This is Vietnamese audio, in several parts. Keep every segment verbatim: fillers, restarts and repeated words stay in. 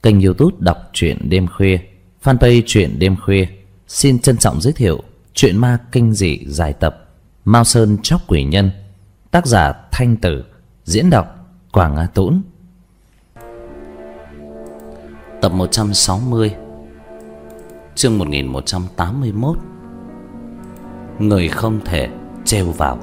Kênh YouTube đọc truyện đêm khuya, fanpage truyện đêm khuya xin trân trọng giới thiệu truyện ma kinh dị dài tập Mao Sơn Chóc Quỷ Nhân, tác giả Thanh Tử, diễn đọc Quảng Á Tũng. Tập một trăm sáu mươi, chương một nghìn một trăm tám mươi mốt. Người không thể trêu vào.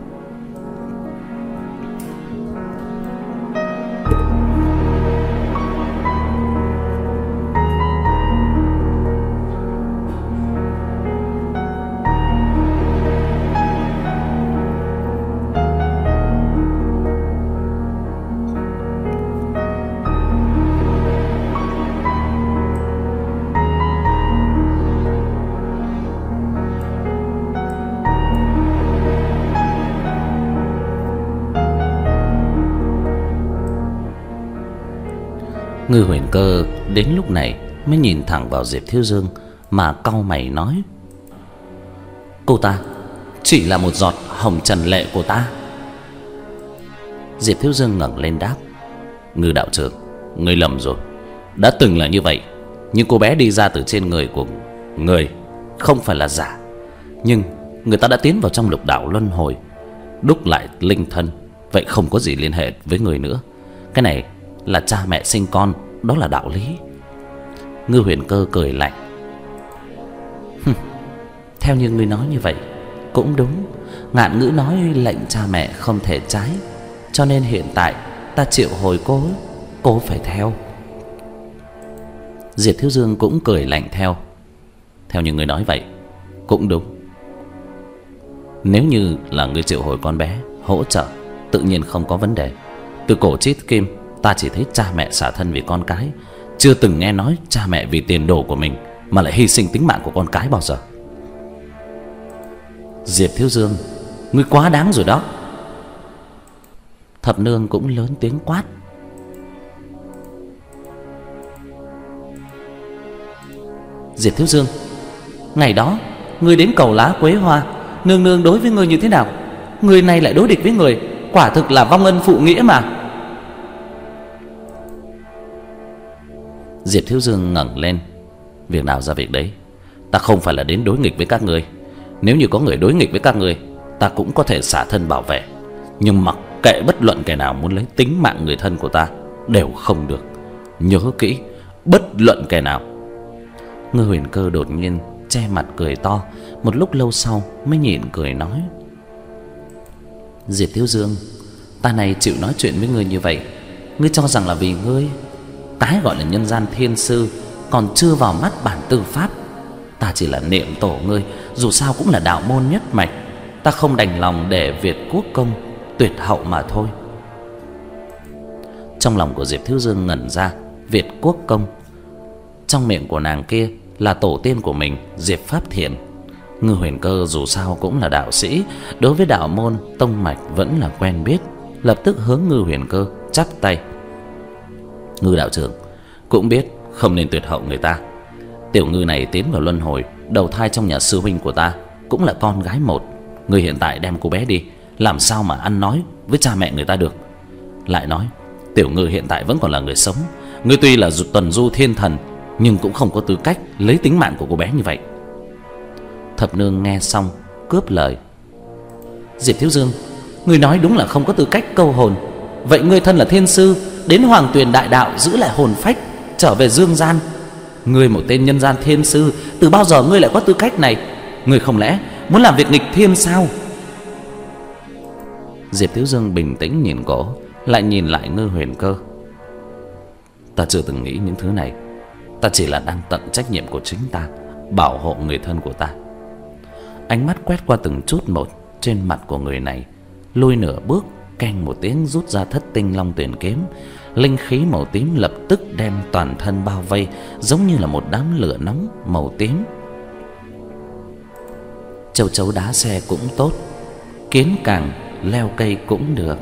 Ngư Huyền Cơ đến lúc này mới nhìn thẳng vào Diệp Thiếu Dương mà cau mày nói: "Cô ta chỉ là một giọt hồng trần lệ của ta." Diệp Thiếu Dương ngẩng lên đáp: "Ngư đạo trưởng, ngươi lầm rồi. Đã từng là như vậy, nhưng cô bé đi ra từ trên người của người không phải là giả. Nhưng người ta đã tiến vào trong lục đạo luân hồi, đúc lại linh thân, vậy không có gì liên hệ với người nữa. Cái này là cha mẹ sinh con, đó là đạo lý." Ngư Huyền Cơ cười lạnh: "Theo như ngươi nói như vậy cũng đúng. Ngạn ngữ nói lệnh cha mẹ không thể trái, cho nên hiện tại ta triệu hồi cô, cô phải theo." Diệp Thiếu Dương cũng cười lạnh theo: "Theo như ngươi nói vậy cũng đúng. Nếu như là ngươi triệu hồi con bé hỗ trợ, tự nhiên không có vấn đề. Từ cổ chí kim ta chỉ thấy cha mẹ xả thân vì con cái, chưa từng nghe nói cha mẹ vì tiền đồ của mình mà lại hy sinh tính mạng của con cái bao giờ." "Diệp Thiếu Dương, ngươi quá đáng rồi đó." Thập Nương cũng lớn tiếng quát: "Diệp Thiếu Dương, ngày đó ngươi đến cầu lá quế hoa, nương nương đối với ngươi như thế nào? Người này lại đối địch với người, quả thực là vong ân phụ nghĩa mà." Diệp Thiếu Dương ngẩng lên: "Việc nào ra việc đấy, ta không phải là đến đối nghịch với các ngươi. Nếu như có người đối nghịch với các ngươi, ta cũng có thể xả thân bảo vệ. Nhưng mặc kệ bất luận kẻ nào muốn lấy tính mạng người thân của ta đều không được. Nhớ kỹ, bất luận kẻ nào." Ngư Huyền Cơ đột nhiên che mặt cười to, một lúc lâu sau mới nhịn cười nói: "Diệp Thiếu Dương, ta này chịu nói chuyện với ngươi như vậy, ngươi cho rằng là vì ngươi cái gọi là nhân gian thiên sư còn chưa vào mắt bản tư pháp. Ta chỉ là niệm tổ ngươi, dù sao cũng là đạo môn nhất mạch, ta không đành lòng để Việt quốc công tuyệt hậu mà thôi." Trong lòng của Diệp Thiếu Dương ngẩn ra, Việt quốc công, trong miệng của nàng kia là tổ tiên của mình, Diệp Pháp Thiện. Ngư Huyền Cơ dù sao cũng là đạo sĩ, đối với đạo môn tông mạch vẫn là quen biết, lập tức hướng Ngư Huyền Cơ chắp tay: "Ngư đạo trưởng cũng biết không nên tuyệt hậu người ta. Tiểu Ngư này tiến vào luân hồi, đầu thai trong nhà sư huynh của ta, cũng là con gái một. Người hiện tại đem cô bé đi, làm sao mà ăn nói với cha mẹ người ta được? Lại nói Tiểu Ngư hiện tại vẫn còn là người sống. Ngươi tuy là tuần du thiên thần, nhưng cũng không có tư cách lấy tính mạng của cô bé như vậy." Thập Nương nghe xong cướp lời: "Diệp Thiếu Dương, ngươi nói đúng là không có tư cách câu hồn. Vậy ngươi thân là thiên sư, đến Hoàng Tuyền đại đạo giữ lại hồn phách, trở về dương gian. Ngươi một tên nhân gian thiên sư, từ bao giờ ngươi lại có tư cách này? Ngươi không lẽ muốn làm việc nghịch thiên sao?" Diệp Thiếu Dương bình tĩnh nhìn cổ, lại nhìn lại Ngư Huyền Cơ: "Ta chưa từng nghĩ những thứ này. Ta chỉ là đang tận trách nhiệm của chính ta, bảo hộ người thân của ta." Ánh mắt quét qua từng chút một trên mặt của người này, lùi nửa bước, keng một tiếng rút ra thất tinh long tuyển kiếm. Linh khí màu tím lập tức đem toàn thân bao vây, giống như là một đám lửa nóng màu tím. Châu chấu đá xe cũng tốt, kiến càng leo cây cũng được.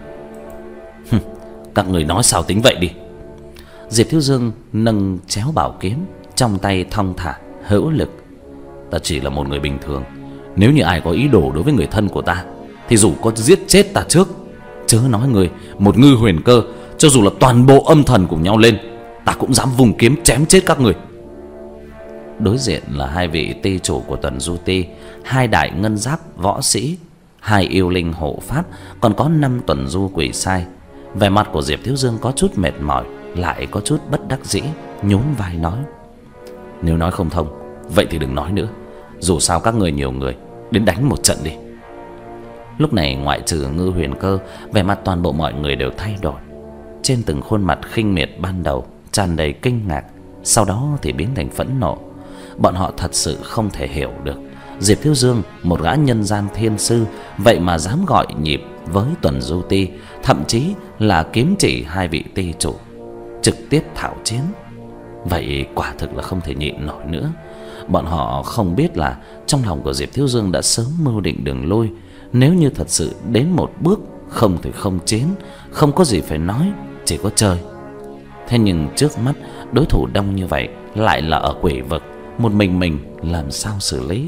Các người nói sao tính vậy đi." Diệp Thiếu Dương nâng chéo bảo kiếm trong tay thong thả hữu lực: "Ta chỉ là một người bình thường. Nếu như ai có ý đồ đối với người thân của ta, thì dù có giết chết ta trước, chớ nói người một Ngư Huyền Cơ, cho dù là toàn bộ âm thần cùng nhau lên, ta cũng dám vùng kiếm chém chết các người. Đối diện là hai vị ty chủ của Tuần Du Ti, hai đại ngân giáp võ sĩ, hai yêu linh hộ pháp, còn có năm tuần du quỷ sai. Vẻ mặt của Diệp Thiếu Dương có chút mệt mỏi, lại có chút bất đắc dĩ, nhún vai nói: nếu nói không thông, vậy thì đừng nói nữa. Dù sao các người nhiều người, đến đánh một trận đi. Lúc này ngoại trừ Ngư Huyền Cơ, vẻ mặt toàn bộ mọi người đều thay đổi. Trên từng khuôn mặt khinh miệt ban đầu tràn đầy kinh ngạc, sau đó thì biến thành phẫn nộ. Bọn họ thật sự không thể hiểu được Diệp Thiếu Dương, một gã nhân gian thiên sư, vậy mà dám gọi nhịp với Tuần Du Ti, thậm chí là kiếm chỉ hai vị ty chủ, trực tiếp thảo chiến. Vậy quả thực là không thể nhịn nổi nữa. Bọn họ không biết là trong lòng của Diệp Thiếu Dương đã sớm mưu định đường lui. Nếu như thật sự đến một bước không thể không chiến, không có gì phải nói, chỉ có chơi. Thế nhưng trước mắt đối thủ đông như vậy, lại là ở quỷ vực, một mình mình làm sao xử lý?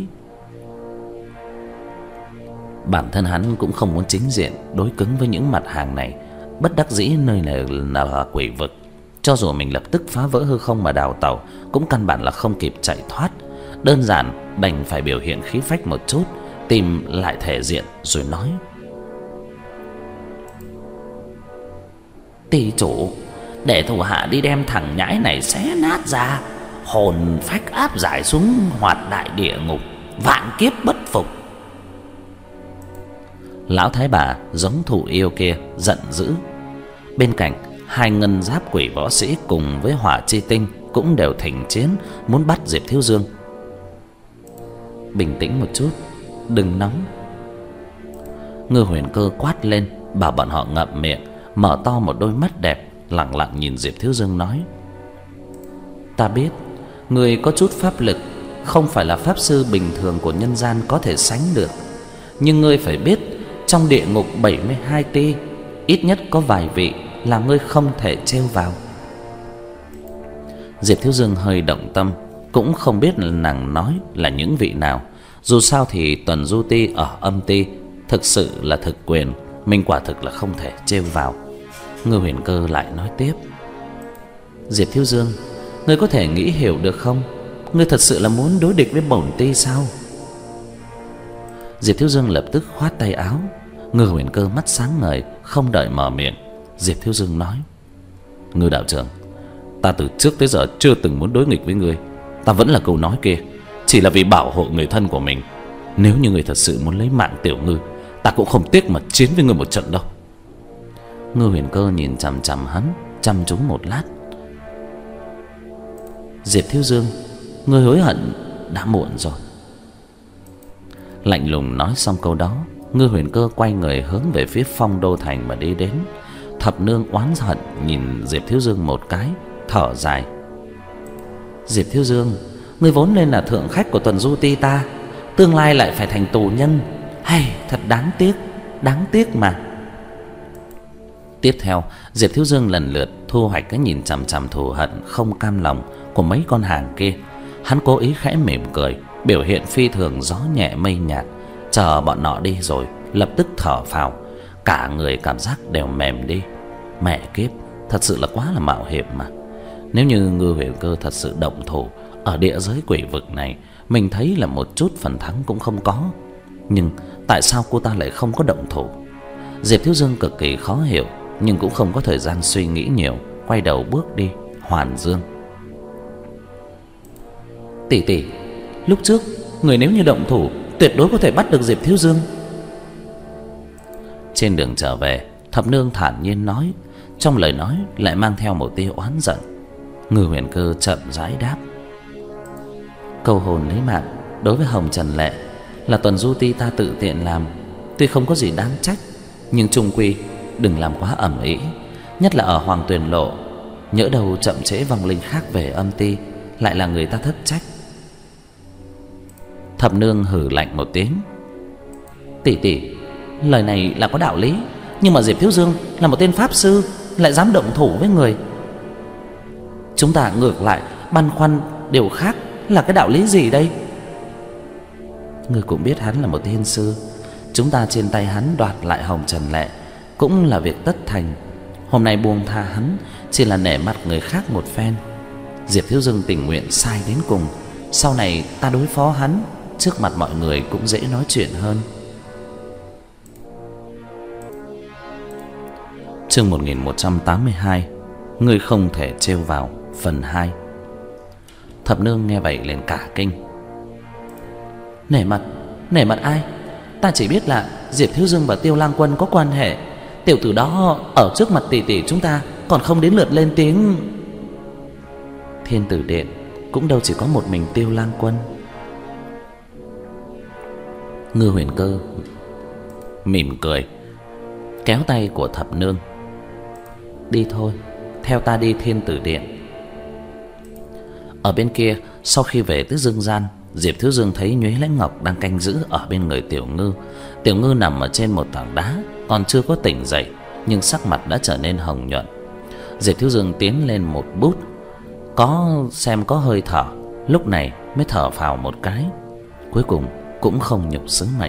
Bản thân hắn cũng không muốn chính diện đối cứng với những mặt hàng này. Bất đắc dĩ nơi này là quỷ vực, cho dù mình lập tức phá vỡ hư không mà đào tẩu, cũng căn bản là không kịp chạy thoát. Đơn giản đành phải biểu hiện khí phách một chút, tìm lại thể diện rồi nói: ty chủ, để thủ hạ đi đem thằng nhãi này xé nát ra, hồn phách áp giải xuống hoạt đại địa ngục, vạn kiếp bất phục. Lão thái bà giống thụ yêu kia giận dữ. Bên cạnh, hai ngân giáp quỷ võ sĩ cùng với Hỏa Chi Tinh cũng đều thỉnh chiến, muốn bắt Diệp Thiếu Dương. Bình tĩnh một chút, đừng nóng. Ngư Huyền Cơ quát lên, bảo bọn họ ngậm miệng, mở to một đôi mắt đẹp, lặng lặng nhìn Diệp Thiếu Dương nói: ta biết người có chút pháp lực, không phải là pháp sư bình thường của nhân gian có thể sánh được, nhưng ngươi phải biết, trong địa ngục bảy mươi hai ti, ít nhất có vài vị là ngươi không thể trêu vào. Diệp Thiếu Dương hơi động tâm, cũng không biết là nàng nói là những vị nào. Dù sao thì Tuần Du Ti ở âm ti thực sự là thực quyền, mình quả thực là không thể trêu vào. Ngư Huyền Cơ lại nói tiếp: Diệp Thiếu Dương, ngươi có thể nghĩ hiểu được không? Ngươi thật sự là muốn đối địch với bổn ti sao? Diệp Thiếu Dương lập tức khoát tay áo. Ngư Huyền Cơ mắt sáng ngời, không đợi mở miệng, Diệp Thiếu Dương nói: Ngư đạo trưởng, ta từ trước tới giờ chưa từng muốn đối nghịch với ngươi. Ta vẫn là câu nói kia, chỉ là vì bảo hộ người thân của mình. Nếu như ngươi thật sự muốn lấy mạng tiểu Ngư, ta cũng không tiếc mà chiến với ngươi một trận đâu. Ngư Huyền Cơ nhìn chằm chằm hắn, chăm chú một lát. Diệp Thiếu Dương, ngươi hối hận đã muộn rồi. Lạnh lùng nói xong câu đó, Ngư Huyền Cơ quay người hướng về phía Phong Đô Thành mà đi đến. Thập Nương oán hận nhìn Diệp Thiếu Dương một cái, thở dài: Diệp Thiếu Dương, ngươi vốn nên là thượng khách của Tuần Du Ti ta, tương lai lại phải thành tù nhân. Hay, thật đáng tiếc, đáng tiếc mà. Tiếp theo, Diệp Thiếu Dương lần lượt thu hoạch cái nhìn chằm chằm thù hận không cam lòng của mấy con hàng kia. Hắn cố ý khẽ mỉm cười, biểu hiện phi thường gió nhẹ mây nhạt. Chờ bọn nọ đi rồi, lập tức thở phào, cả người cảm giác đều mềm đi. Mẹ kiếp, thật sự là quá là mạo hiểm mà. Nếu như Ngư Huyền Cơ thật sự động thủ ở địa giới quỷ vực này, mình thấy là một chút phần thắng cũng không có. Nhưng tại sao cô ta lại không có động thủ? Diệp Thiếu Dương cực kỳ khó hiểu, nhưng cũng không có thời gian suy nghĩ nhiều, quay đầu bước đi. Hoàn Dương: Tỷ tỷ, lúc trước người nếu như động thủ, tuyệt đối có thể bắt được Diệp Thiếu Dương. Trên đường trở về, Thập Nương thản nhiên nói, trong lời nói lại mang theo một tia oán giận. Ngư Huyền Cơ chậm rãi đáp: Câu hồn lấy mạng đối với Hồng Trần Lệ là Tuần Du Ti ta tự tiện làm, tuy không có gì đáng trách, nhưng chung quy đừng làm quá ầm ĩ, nhất là ở Hoàng Tuyền Lộ. Nhỡ đâu chậm trễ vong linh khác về âm ti, lại là người ta thất trách. Thập Nương hừ lạnh một tiếng: Tỷ tỷ, lời này là có đạo lý, nhưng mà Diệp Thiếu Dương là một tên pháp sư, lại dám động thủ với người. Chúng ta ngược lại băn khoăn điều khác, là cái đạo lý gì đây? Ngươi cũng biết hắn là một thiên sư, chúng ta trên tay hắn đoạt lại Hồng Trần Lệ cũng là việc tất thành. Hôm nay buông tha hắn chỉ là nể mặt người khác một phen. Diệp Thiếu Dương tình nguyện sai đến cùng. Sau này ta đối phó hắn, trước mặt mọi người cũng dễ nói chuyện hơn. Chương một nghìn một trăm tám mươi hai. Ngươi không thể trêu vào, phần hai. Thập Nương nghe vậy liền cả kinh. Nể mặt? Nể mặt ai? Ta chỉ biết là Diệp Thiếu Dương và Tiêu Lang Quân có quan hệ. Tiểu tử đó ở trước mặt tỷ tỷ chúng ta còn không đến lượt lên tiếng. Thiên Tử Điện cũng đâu chỉ có một mình Tiêu Lang Quân. Ngư Huyền Cơ mỉm cười, kéo tay của Thập Nương. Đi thôi, theo ta đi Thiên Tử Điện. Ở bên kia, sau khi về tới dương gian, Diệp Thiếu Dương thấy Nhuế Lãnh Ngọc đang canh giữ ở bên người Tiểu Ngư. Tiểu Ngư nằm ở trên một tảng đá, còn chưa có tỉnh dậy, nhưng sắc mặt đã trở nên hồng nhuận. Diệp Thiếu Dương tiến lên một bút, có xem có hơi thở, lúc này mới thở phào một cái. Cuối cùng cũng không nhục sứ mệnh.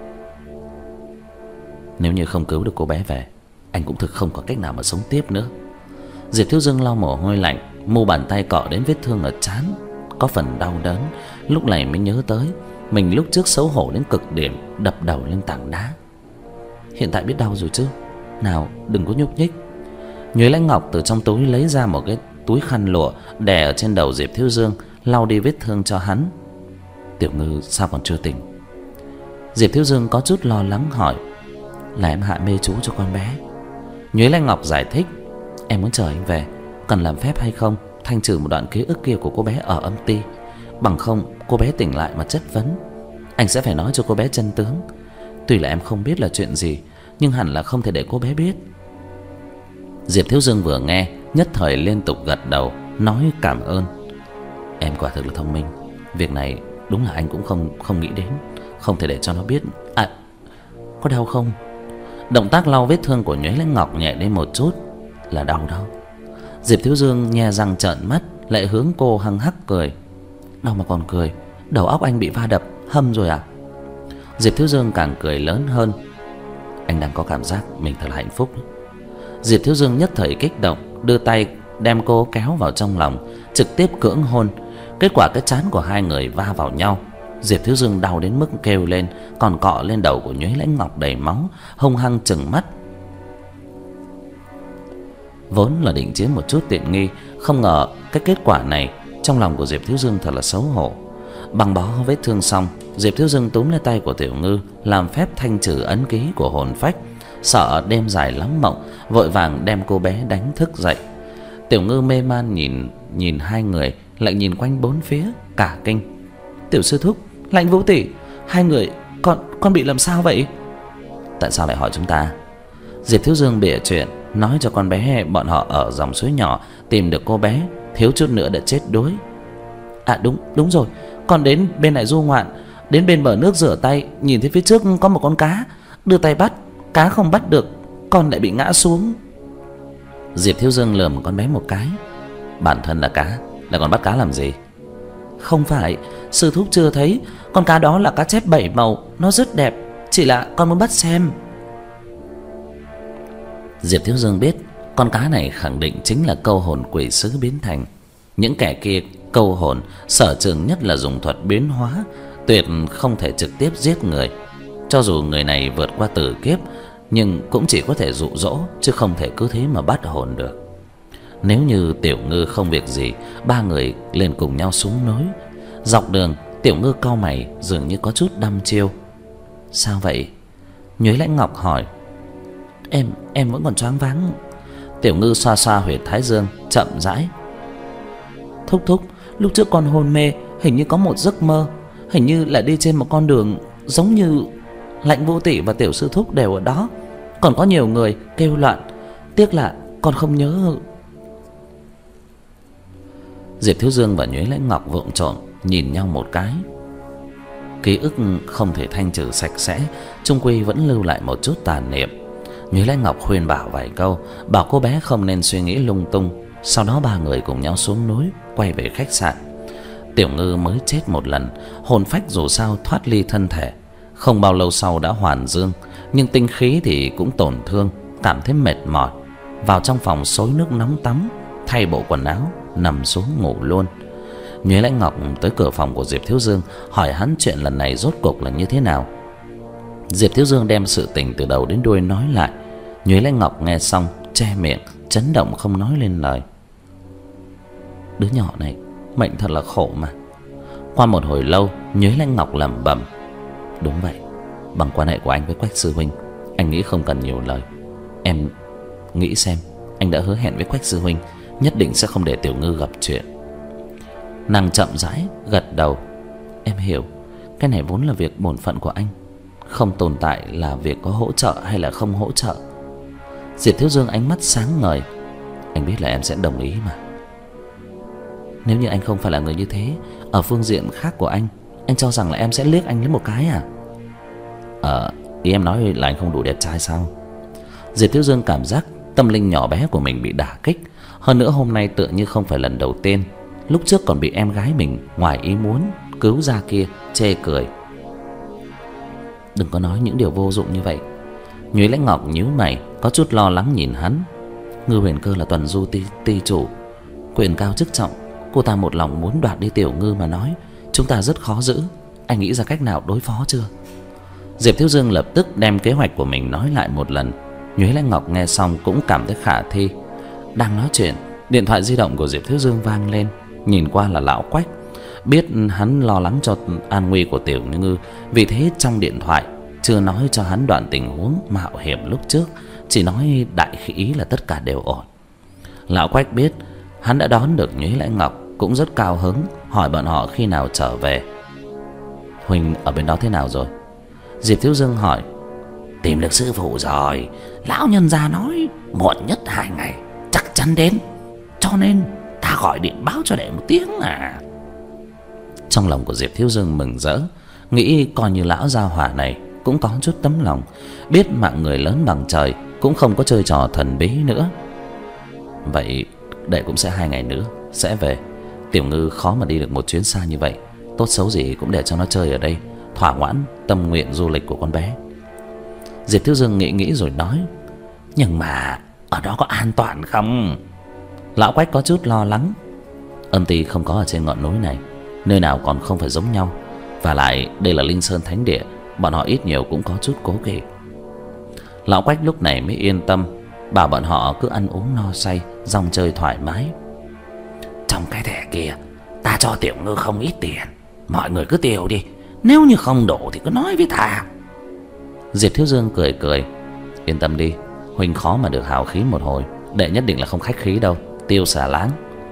Nếu như không cứu được cô bé về, anh cũng thực không có cách nào mà sống tiếp nữa. Diệp Thiếu Dương lau mồ hôi lạnh, mu bàn tay cọ đến vết thương ở trán, có phần đau đớn. Lúc này mới nhớ tới mình lúc trước xấu hổ đến cực điểm, đập đầu lên tảng đá. Hiện tại biết đau rồi chứ? Nào, đừng có nhúc nhích. Nhuế Lãnh Ngọc từ trong túi lấy ra một cái túi khăn lụa, đè ở trên đầu Diệp Thiếu Dương, lau đi vết thương cho hắn. Tiểu Ngư sao còn chưa tỉnh? Diệp Thiếu Dương có chút lo lắng hỏi. Là em hạ mê chú cho con bé. Nhuế Lãnh Ngọc giải thích. Em muốn chờ anh về, cần làm phép hay không thanh trừ một đoạn ký ức kia của cô bé ở âm ty. Bằng không cô bé tỉnh lại mà chất vấn, anh sẽ phải nói cho cô bé chân tướng. Tuy là em không biết là chuyện gì, nhưng hẳn là không thể để cô bé biết. Diệp Thiếu Dương vừa nghe, nhất thời liên tục gật đầu, nói cảm ơn. Em quả thực là thông minh. Việc này đúng là anh cũng không không nghĩ đến, không thể để cho nó biết. À, có đau không? Động tác lau vết thương của Nhuế Lãnh Ngọc nhẹ đi một chút. Là đau đâu? Diệp Thiếu Dương nhe răng trợn mắt, lại hướng cô hăng hắc cười. Đau mà còn cười, đầu óc anh bị va đập hâm rồi à? Diệp Thiếu Dương càng cười lớn hơn. Anh đang có cảm giác mình thật là hạnh phúc. Diệp Thiếu Dương nhất thời kích động, đưa tay đem cô kéo vào trong lòng, trực tiếp cưỡng hôn. Kết quả cái trán của hai người va vào nhau. Diệp Thiếu Dương đau đến mức kêu lên, còn cọ lên đầu của Nhuế Lãnh Ngọc đầy máu, hung hăng trừng mắt. Vốn là định chiếm một chút tiện nghi, không ngờ cái kết quả này, trong lòng của Diệp Thiếu Dương thật là xấu hổ. Băng bó vết thương xong, Diệp Thiếu Dương túm lấy tay của Tiểu Ngư, làm phép thanh trừ ấn ký của hồn phách. Sợ đêm dài lắm mộng, vội vàng đem cô bé đánh thức dậy. Tiểu Ngư mê man nhìn nhìn hai người, lại nhìn quanh bốn phía, cả kinh. Tiểu sư thúc, Lãnh Vũ tỷ, hai người, con con bị làm sao vậy? Tại sao lại hỏi chúng ta? Diệp Thiếu Dương bịa chuyện, nói cho con bé bọn họ ở dòng suối nhỏ tìm được cô bé, thiếu chút nữa đã chết đuối. À đúng, đúng rồi, con đến bên này du ngoạn, đến bên bờ nước rửa tay, nhìn thấy phía trước có một con cá, đưa tay bắt, cá không bắt được, con lại bị ngã xuống. Diệp Thiếu Dương lườm con bé một cái. Bản thân là cá, lại còn bắt cá làm gì? Không phải, sư thúc chưa thấy, con cá đó là cá chép bảy màu, nó rất đẹp, chỉ là con muốn bắt xem. Diệp Thiếu Dương biết con cá này khẳng định chính là câu hồn quỷ sứ biến thành. Những kẻ kia câu hồn sở trường nhất là dùng thuật biến hóa, tuyệt không thể trực tiếp giết người. Cho dù người này vượt qua tử kiếp, nhưng cũng chỉ có thể dụ dỗ, chứ không thể cứ thế mà bắt hồn được. Nếu như Tiểu Ngư không việc gì, ba người liền cùng nhau xuống núi. Dọc đường, Tiểu Ngư cau mày, dường như có chút đăm chiêu. Sao vậy? Nhuế Lãnh Ngọc hỏi. Em, em vẫn còn choáng váng. Tiểu Ngư xoa xoa huyệt thái dương, chậm rãi. Thúc thúc, lúc trước con hôn mê, hình như có một giấc mơ, hình như là đi trên một con đường giống như Lãnh Vũ tỷ và Tiểu sư thúc đều ở đó, còn có nhiều người kêu loạn, tiếc là con không nhớ. Diệp Thiếu Dương và Nhuế Lãnh Ngọc vụng trộm nhìn nhau một cái. Ký ức không thể thanh trừ sạch sẽ, chung quy vẫn lưu lại một chút tàn niệm. Nhuế Lãnh Ngọc khuyên bảo vài câu, bảo cô bé không nên suy nghĩ lung tung. Sau đó ba người cùng nhau xuống núi, quay về khách sạn. Tiểu Ngư mới chết một lần, hồn phách dù sao thoát ly thân thể, không bao lâu sau đã hoàn dương, nhưng tinh khí thì cũng tổn thương, cảm thấy mệt mỏi. vào trong phòng xối nước nóng tắm, thay bộ quần áo, nằm xuống ngủ luôn. Nhuế Lãnh Ngọc tới cửa phòng của Diệp Thiếu Dương, hỏi hắn chuyện lần này rốt cuộc là như thế nào. Diệp Thiếu Dương đem sự tình từ đầu đến đuôi nói lại. Nhuế Lãnh Ngọc nghe xong che miệng, chấn động không nói lên lời. Đứa nhỏ này mệnh thật là khổ mà. Qua một hồi lâu, Nhuế Lãnh Ngọc lẩm bẩm: đúng vậy, bằng quan hệ của anh với Quách sư huynh, anh nghĩ không cần nhiều lời. Em nghĩ xem, anh đã hứa hẹn với Quách sư huynh nhất định sẽ không để Tiểu Ngư gặp chuyện. Nàng chậm rãi gật đầu. Em hiểu, cái này vốn là việc bổn phận của anh, không tồn tại là việc có hỗ trợ hay là không hỗ trợ. Diệp Thiếu Dương ánh mắt sáng ngời. Anh biết là em sẽ đồng ý mà. Nếu như anh không phải là người như thế, ở phương diện khác của anh, anh cho rằng là em sẽ liếc anh lấy một cái à? Ờ, ý em nói là anh không đủ đẹp trai sao? Diệp Thiếu Dương cảm giác tâm linh nhỏ bé của mình bị đả kích. Hơn nữa hôm nay tựa như không phải lần đầu tiên. Lúc trước còn bị em gái mình ngoài ý muốn cứu ra kia chê cười. Đừng có nói những điều vô dụng như vậy. Nhuế Lãnh Ngọc nhíu mày, có chút lo lắng nhìn hắn. Ngư Huyền Cơ là tuần du ty, ty chủ, quyền cao chức trọng, cô ta một lòng muốn đoạt đi Tiểu Ngư mà nói, chúng ta rất khó giữ. Anh nghĩ ra cách nào đối phó chưa? Diệp Thiếu Dương lập tức đem kế hoạch của mình nói lại một lần. Nhuế Lãnh Ngọc nghe xong cũng cảm thấy khả thi. Đang nói chuyện, điện thoại di động của Diệp Thiếu Dương vang lên. Nhìn qua là lão Quách. Biết hắn lo lắng cho an nguy của Tiểu Ngư, vì thế trong điện thoại chưa nói cho hắn đoạn tình huống mạo hiểm lúc trước, chỉ nói đại khái ý là tất cả đều ổn. Lão Quách biết hắn đã đón được Nhuế Lãnh Ngọc, cũng rất cao hứng, hỏi bọn họ khi nào trở về. Huynh ở bên đó thế nào rồi? Diệp Thiếu Dương hỏi. Tìm được sư phụ rồi, lão nhân gia nói muộn nhất hai ngày chắc chắn đến, cho nên ta gọi điện báo cho đệ một tiếng à. Trong lòng của Diệp Thiếu Dương mừng rỡ, nghĩ coi như lão gia hỏa này cũng có chút tấm lòng, biết mạng người lớn bằng trời, cũng không có chơi trò thần bí nữa. Vậy đệ cũng sẽ hai ngày nữa sẽ về. Tiểu Ngư khó mà đi được một chuyến xa như vậy, tốt xấu gì cũng để cho nó chơi ở đây, thỏa mãn tâm nguyện du lịch của con bé. Diệp Thiếu Dương nghĩ nghĩ rồi nói. Nhưng mà ở đó có an toàn không? Lão Quách có chút lo lắng. Âm ty không có ở trên ngọn núi này, nơi nào còn không phải giống nhau. Và lại đây là Linh Sơn Thánh Địa, bọn họ ít nhiều cũng có chút cố kỵ. Lão Quách lúc này mới yên tâm, bảo bọn họ cứ ăn uống no say, rong chơi thoải mái. Trong cái thẻ kia ta cho Tiểu Ngư không ít tiền, mọi người cứ tiêu đi, nếu như không đủ thì cứ nói với ta. Diệp Thiếu Dương cười cười. Yên tâm đi, huynh khó mà được hào khí một hồi, đệ nhất định là không khách khí đâu, tiêu xả láng.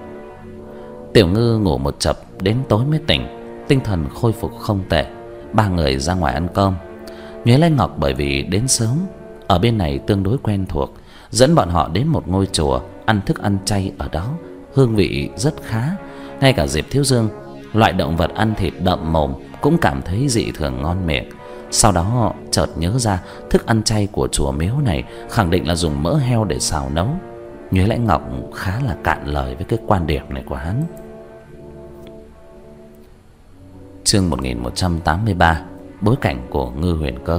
Tiểu Ngư ngủ một chập đến tối mới tỉnh, tinh thần khôi phục không tệ. Ba người ra ngoài ăn cơm. Nhuế Lãnh Ngọc bởi vì đến sớm, ở bên này tương đối quen thuộc, dẫn bọn họ đến một ngôi chùa ăn thức ăn chay ở đó, hương vị rất khá. Ngay cả Diệp Thiếu Dương, loại động vật ăn thịt đậm mồm, cũng cảm thấy dị thường ngon miệng. Sau đó chợt nhớ ra thức ăn chay của chùa miếu này khẳng định là dùng mỡ heo để xào nấu. Nhuế Lãnh Ngọc khá là cạn lời với cái quan điểm này của hắn. Chương một nghìn một trăm tám mươi ba, bối cảnh của Ngư Huyền Cơ.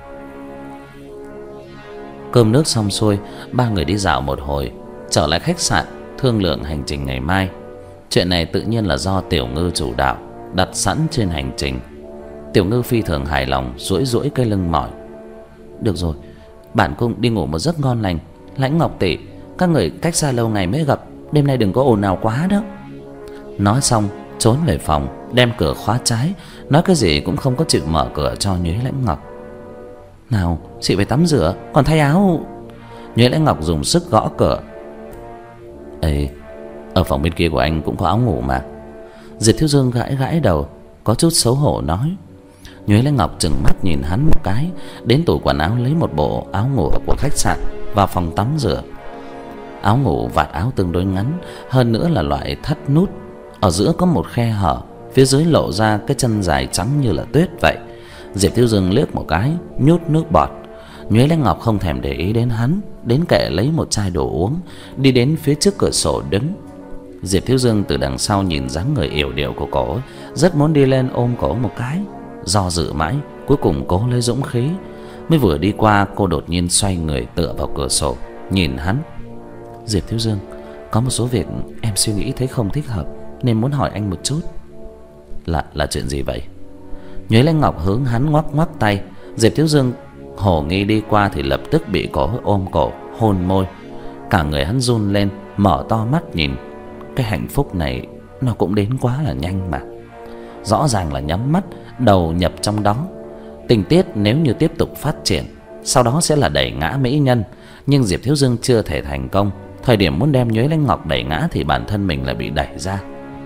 Cơm nước xong xuôi, ba người đi dạo một hồi, trở lại khách sạn thương lượng hành trình ngày mai. Chuyện này tự nhiên là do Tiểu Ngư chủ đạo, đặt sẵn trên hành trình. Tiểu Ngư phi thường hài lòng, duỗi duỗi cái lưng mỏi. Được rồi, bản cung đi ngủ một giấc ngon lành. Lãnh Ngọc tỷ, các người cách xa lâu ngày mới gặp, đêm nay đừng có ồn ào quá đó. Nói xong trốn về phòng, đem cửa khóa trái, nói cái gì cũng không có chịu mở cửa cho Nhuế Lãnh Ngọc. Nào, chị phải tắm rửa, còn thay áo. Nhuế Lãnh Ngọc dùng sức gõ cửa. Ê, ở phòng bên kia của anh cũng có áo ngủ mà. Diệp Thiếu Dương gãi gãi đầu, có chút xấu hổ nói. Nhuế Lãnh Ngọc trừng mắt nhìn hắn một cái, đến tủ quần áo lấy một bộ áo ngủ của khách sạn, vào phòng tắm rửa. Áo ngủ vạt áo tương đối ngắn, hơn nữa là loại thắt nút, ở giữa có một khe hở, phía dưới lộ ra cái chân dài trắng như là tuyết vậy. Diệp Thiếu Dương liếc một cái, nhút nước bọt. Nhuế Lãnh Ngọc không thèm để ý đến hắn, đến kệ lấy một chai đồ uống, đi đến phía trước cửa sổ đứng. Diệp Thiếu Dương từ đằng sau nhìn dáng người yểu điệu của cổ, rất muốn đi lên ôm cổ một cái. Do dự mãi, cuối cùng cố lấy dũng khí. Mới vừa đi qua, cô đột nhiên xoay người tựa vào cửa sổ, nhìn hắn. Diệp Thiếu Dương, có một số việc em suy nghĩ thấy không thích hợp, nên muốn hỏi anh một chút. Là là chuyện gì vậy? Nhuế Lãnh Ngọc hướng hắn ngoắc ngoắc tay. Diệp Thiếu Dương hồ nghi đi qua thì lập tức bị cổ ôm cổ, hôn môi. Cả người hắn run lên, mở to mắt nhìn. Cái hạnh phúc này nó cũng đến quá là nhanh mà. Rõ ràng là nhắm mắt, đầu nhập trong đó. Tình tiết nếu như tiếp tục phát triển, sau đó sẽ là đẩy ngã mỹ nhân. Nhưng Diệp Thiếu Dương chưa thể thành công. Thời điểm muốn đem Nhuế Lãnh Ngọc đẩy ngã thì bản thân mình lại bị đẩy ra.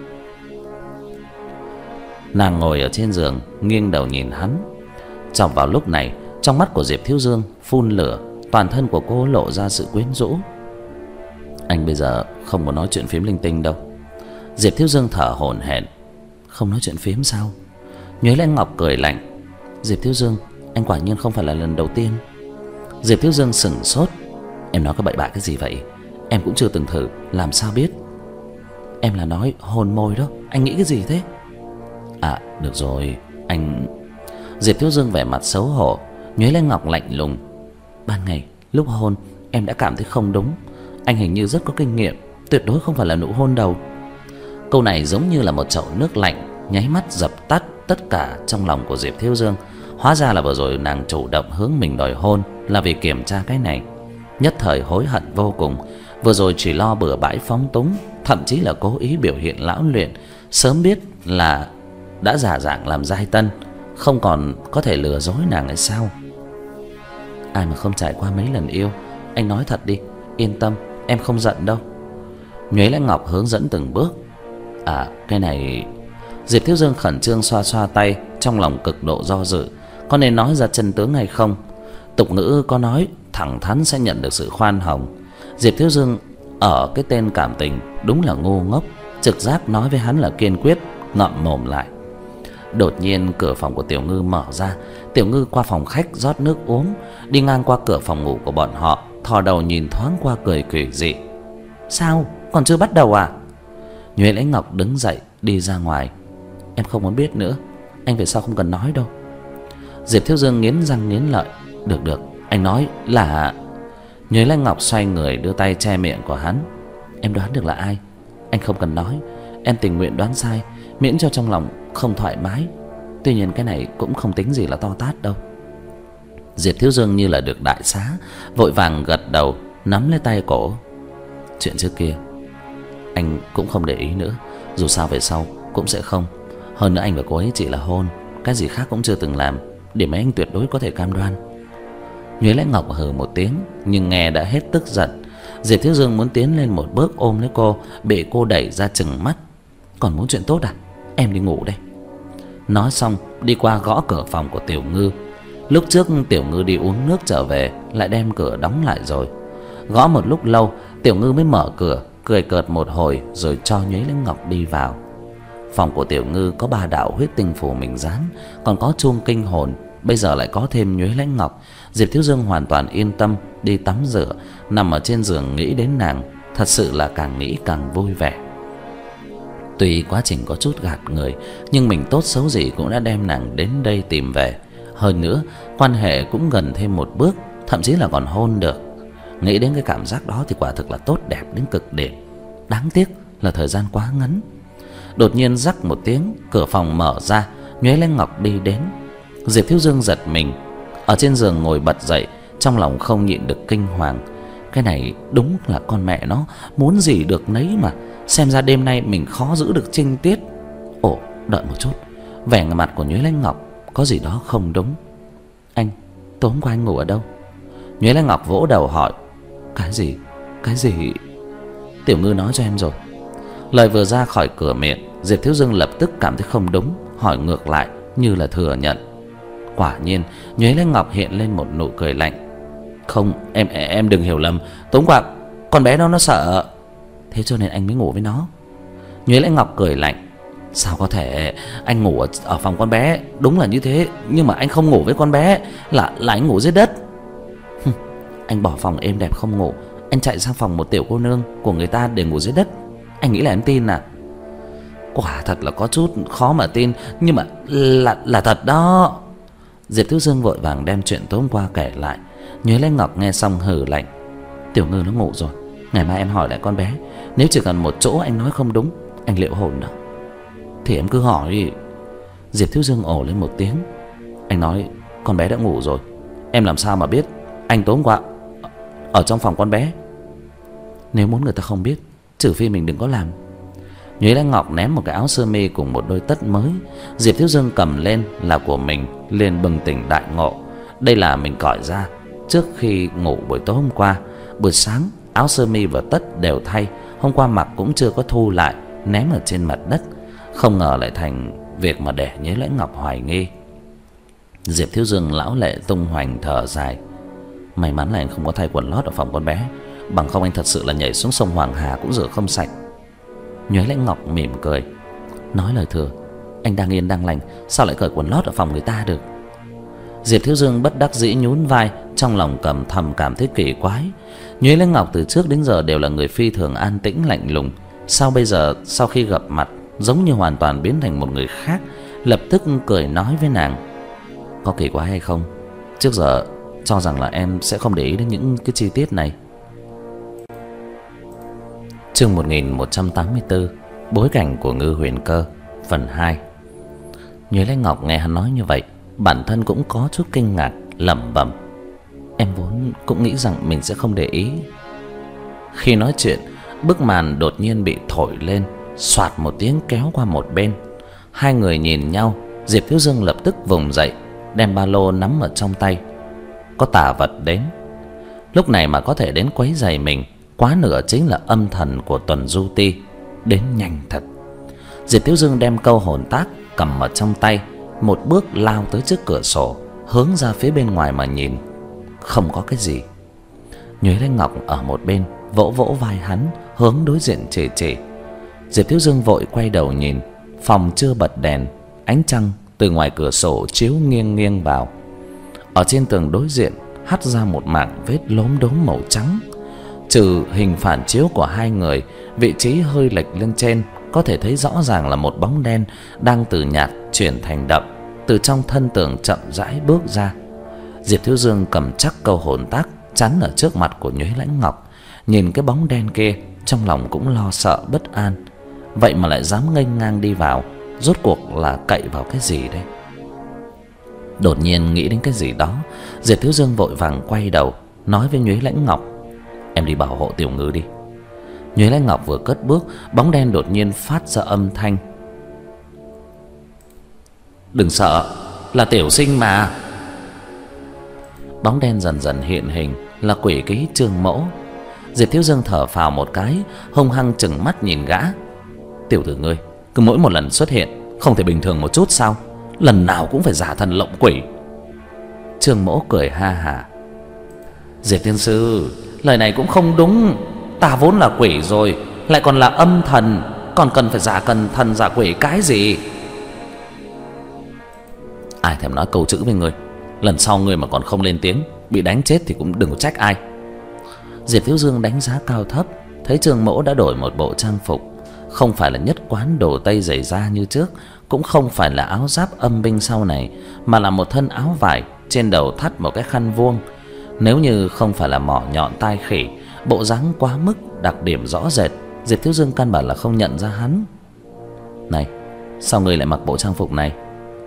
Nàng ngồi ở trên giường, nghiêng đầu nhìn hắn. Trong vào lúc này, trong mắt của Diệp Thiếu Dương phun lửa, toàn thân của cô lộ ra sự quyến rũ. Anh bây giờ không muốn nói chuyện phím linh tinh đâu. Diệp Thiếu Dương thở hổn hển. Không nói chuyện phím sao? Nhuế Lãnh Ngọc cười lạnh. Diệp Thiếu Dương, anh quả nhiên không phải là lần đầu tiên. Diệp Thiếu Dương sững sốt. Em nói cái bậy bạ cái gì vậy? Em cũng chưa từng thử, làm sao biết? Em là nói hôn môi đó. Anh nghĩ cái gì thế? À được rồi, anh... Diệp Thiếu Dương vẻ mặt xấu hổ. Nhuế Lãnh Ngọc lạnh lùng. Ban ngày lúc hôn em đã cảm thấy không đúng. Anh hình như rất có kinh nghiệm, tuyệt đối không phải là nụ hôn đầu. Câu này giống như là một chậu nước lạnh, nháy mắt dập tắt tất cả trong lòng của Diệp Thiếu Dương. Hóa ra là vừa rồi nàng chủ động hướng mình đòi hôn là vì kiểm tra cái này. Nhất thời hối hận vô cùng. Vừa rồi chỉ lo bừa bãi phóng túng, thậm chí là cố ý biểu hiện lão luyện. Sớm biết là đã giả dạng làm giai tân, không còn có thể lừa dối nàng hay sao? Ai mà không trải qua mấy lần yêu. Anh nói thật đi, yên tâm, em không giận đâu. Nhuế Lãnh Ngọc hướng dẫn từng bước. À cái này... Diệp Thiếu Dương khẩn trương xoa xoa tay, trong lòng cực độ do dự. Có nên nói ra chân tướng hay không? Tục ngữ có nói thẳng thắn sẽ nhận được sự khoan hồng. Diệp Thiếu Dương ở cái tên cảm tình đúng là ngu ngốc. Trực giác nói với hắn là kiên quyết, ngậm mồm lại. Đột nhiên cửa phòng của Tiểu Ngư mở ra. Tiểu Ngư qua phòng khách rót nước uống, đi ngang qua cửa phòng ngủ của bọn họ, thò đầu nhìn thoáng qua cười quỷ dị. Sao? Còn chưa bắt đầu à? Nhuế Lãnh Ngọc đứng dậy đi ra ngoài. Em không muốn biết nữa, anh về sau không cần nói đâu. Diệp Thiếu Dương nghiến răng nghiến lợi. Được được, anh nói là... Nhuế Lãnh Ngọc xoay người đưa tay che miệng của hắn. Em đoán được là ai? Anh không cần nói, em tình nguyện đoán sai, miễn cho trong lòng không thoải mái. Tuy nhiên cái này cũng không tính gì là to tát đâu. Diệp Thiếu Dương như là được đại xá, vội vàng gật đầu, nắm lấy tay cổ. Chuyện trước kia anh cũng không để ý nữa, dù sao về sau cũng sẽ không. Hơn nữa anh và cô ấy chỉ là hôn, cái gì khác cũng chưa từng làm. Điểm ấy anh tuyệt đối có thể cam đoan. Nhuế Lãnh Ngọc hừ một tiếng, nhưng nghe đã hết tức giận. Diệp Thiếu Dương muốn tiến lên một bước ôm lấy cô, bị cô đẩy ra chừng mắt. Còn muốn chuyện tốt à? Em đi ngủ đây. Nói xong đi qua gõ cửa phòng của Tiểu Ngư. Lúc trước Tiểu Ngư đi uống nước trở về, lại đem cửa đóng lại rồi. Gõ một lúc lâu, Tiểu Ngư mới mở cửa, cười cợt một hồi rồi cho Nhuế Lãnh Ngọc đi vào. Phòng của Tiểu Ngư có ba đạo huyết tinh phù mình dán, còn có chuông kinh hồn, bây giờ lại có thêm Nhuế Lãnh Ngọc. Diệp Thiếu Dương hoàn toàn yên tâm đi tắm rửa, nằm ở trên giường nghĩ đến nàng, thật sự là càng nghĩ càng vui vẻ. Tuy quá trình có chút gạt người, nhưng mình tốt xấu gì cũng đã đem nàng đến đây tìm về. Hơn nữa, quan hệ cũng gần thêm một bước, thậm chí là còn hôn được. Nghĩ đến cái cảm giác đó thì quả thực là tốt đẹp đến cực điểm. Đáng tiếc là thời gian quá ngắn. Đột nhiên rắc một tiếng, cửa phòng mở ra, Nhuế Lãnh Ngọc đi đến. Diệp Thiếu Dương giật mình, ở trên giường ngồi bật dậy, trong lòng không nhịn được kinh hoàng. Cái này đúng là con mẹ nó muốn gì được nấy mà. Xem ra đêm nay mình khó giữ được trinh tiết. Ồ, đợi một chút, vẻ ngoài mặt của Nhuế Lãnh Ngọc có gì đó không đúng. Anh, tối hôm qua anh ngủ ở đâu? Nhuế Lãnh Ngọc vỗ đầu hỏi. Cái gì? Cái gì? Tiểu Ngư nói cho em rồi. Lời vừa ra khỏi cửa miệng, Diệp Thiếu Dương lập tức cảm thấy không đúng, hỏi ngược lại như là thừa nhận. Quả nhiên Nhuế Lãnh Ngọc hiện lên một nụ cười lạnh. Không, em em đừng hiểu lầm, tối qua con bé đó nó sợ, thế cho nên anh mới ngủ với nó. Nhuế Lãnh Ngọc cười lạnh. Sao có thể? Anh ngủ ở, ở phòng con bé, đúng là như thế, nhưng mà anh không ngủ với con bé, là là anh ngủ dưới đất. Anh bỏ phòng êm đẹp không ngủ, anh chạy sang phòng một tiểu cô nương của người ta để ngủ dưới đất. Anh nghĩ là em tin à? Quả thật là có chút khó mà tin, nhưng mà là là thật đó. Diệp Thiếu Dương vội vàng đem chuyện tối hôm qua kể lại. Nhuế Lãnh Ngọc nghe xong hừ lạnh. Tiểu Ngư nó ngủ rồi, Ngày mai em hỏi lại con bé, nếu chỉ cần một chỗ anh nói không đúng, anh liệu hồn đó. Thì em cứ hỏi đi. Diệp Thiếu Dương ồ lên một tiếng. Anh nói con bé đã ngủ rồi, em làm sao mà biết? Anh tối hôm qua ở trong phòng con bé. Nếu muốn người ta không biết, trừ phi mình đừng có làm. Nhuế Lãnh Ngọc ném một cái áo sơ mi cùng một đôi tất mới Diệp Thiếu Dương cầm lên là của mình, liền bừng tỉnh đại ngộ. Đây là mình cởi ra trước khi ngủ buổi tối hôm qua. Buổi sáng áo sơ mi và tất đều thay, hôm qua mặc cũng chưa có thu lại, ném ở trên mặt đất. Không ngờ lại thành việc mà để Nhuế Lãnh Ngọc hoài nghi. Diệp Thiếu Dương lão lệ tung hoành thở dài. May mắn là anh không có thay quần lót ở phòng con bé, bằng không anh thật sự là nhảy xuống sông Hoàng Hà cũng rửa không sạch. Nhuế Lãnh Ngọc mỉm cười, nói lời thừa. Anh đang yên đang lành, sao lại cởi quần lót ở phòng người ta được? Diệp Thiếu Dương bất đắc dĩ nhún vai, trong lòng cầm thầm cảm thấy kỳ quái. Nhuế Lãnh Ngọc từ trước đến giờ đều là người phi thường an tĩnh lạnh lùng, sao bây giờ sau khi gặp mặt giống như hoàn toàn biến thành một người khác. Lập tức cười nói với nàng, có kỳ quái hay không? Trước giờ cho rằng là em sẽ không để ý đến những cái chi tiết này. Chương một nghìn một trăm tám mươi tư, bối cảnh của Ngư Huyền Cơ, phần hai. Nhuế Lãnh Ngọc nghe hắn nói như vậy, bản thân cũng có chút kinh ngạc, lẩm bẩm, em vốn cũng nghĩ rằng mình sẽ không để ý. Khi nói chuyện, bức màn đột nhiên bị thổi lên, xoạt một tiếng kéo qua một bên. Hai người nhìn nhau, Diệp Thiếu Dương lập tức vùng dậy, đem ba lô nắm ở trong tay. Có tà vật đến. Lúc này mà có thể đến quấy rầy mình, quá nửa chính là âm thần của Tuần Du Ti. Đến nhanh thật. Diệp Thiếu Dương đem câu hồn tác cầm ở trong tay, một bước lao tới trước cửa sổ, hướng ra phía bên ngoài mà nhìn. Không có cái gì. Nhuế Lãnh Ngọc ở một bên vỗ vỗ vai hắn, hướng đối diện chỉ chỉ. Diệp Thiếu Dương vội quay đầu nhìn. Phòng chưa bật đèn, ánh trăng từ ngoài cửa sổ chiếu nghiêng nghiêng vào. Ở trên tường đối diện hắt ra một mảng vết lốm đốm màu trắng. Trừ hình phản chiếu của hai người, vị trí hơi lệch lên trên, có thể thấy rõ ràng là một bóng đen đang từ nhạt chuyển thành đậm, từ trong thân tường chậm rãi bước ra. Diệp Thiếu Dương cầm chắc câu hồn tác chắn ở trước mặt của Nhuế Lãnh Ngọc, nhìn cái bóng đen kia, trong lòng cũng lo sợ bất an. Vậy mà lại dám nghênh ngang đi vào, rốt cuộc là cậy vào cái gì đây? Đột nhiên nghĩ đến cái gì đó, Diệp Thiếu Dương vội vàng quay đầu, nói với Nhuế Lãnh Ngọc, em đi bảo hộ Tiểu Ngư đi. Nhuế Lãnh Ngọc vừa cất bước, bóng đen đột nhiên phát ra âm thanh, đừng sợ, là Tiểu Sinh mà. Bóng đen dần dần hiện hình, là quỷ ký Trương Mỗ. Diệp Thiếu Dương thở phào một cái, hung hăng trừng mắt nhìn gã. Tiểu tử ngươi, cứ mỗi một lần xuất hiện không thể bình thường một chút sao? Lần nào cũng phải giả thần lộng quỷ. Trương Mỗ cười ha hả. Diệp tiên sư, lời này cũng không đúng. Ta vốn là quỷ rồi, lại còn là âm thần, còn cần phải giả cần thần giả quỷ cái gì? Ai thèm nói câu chữ với ngươi. Lần sau ngươi mà còn không lên tiếng, bị đánh chết thì cũng đừng có trách ai. Diệp Thiếu Dương đánh giá cao thấp, thấy Trương Mỗ đã đổi một bộ trang phục, không phải là nhất quán đồ tây dày da như trước, cũng không phải là áo giáp âm binh sau này, mà là một thân áo vải, trên đầu thắt một cái khăn vuông. Nếu như không phải là mỏ nhọn tai khỉ, bộ dáng quá mức đặc điểm rõ rệt, Diệp Thiếu Dương căn bản là không nhận ra hắn. Này, sao ngươi lại mặc bộ trang phục này?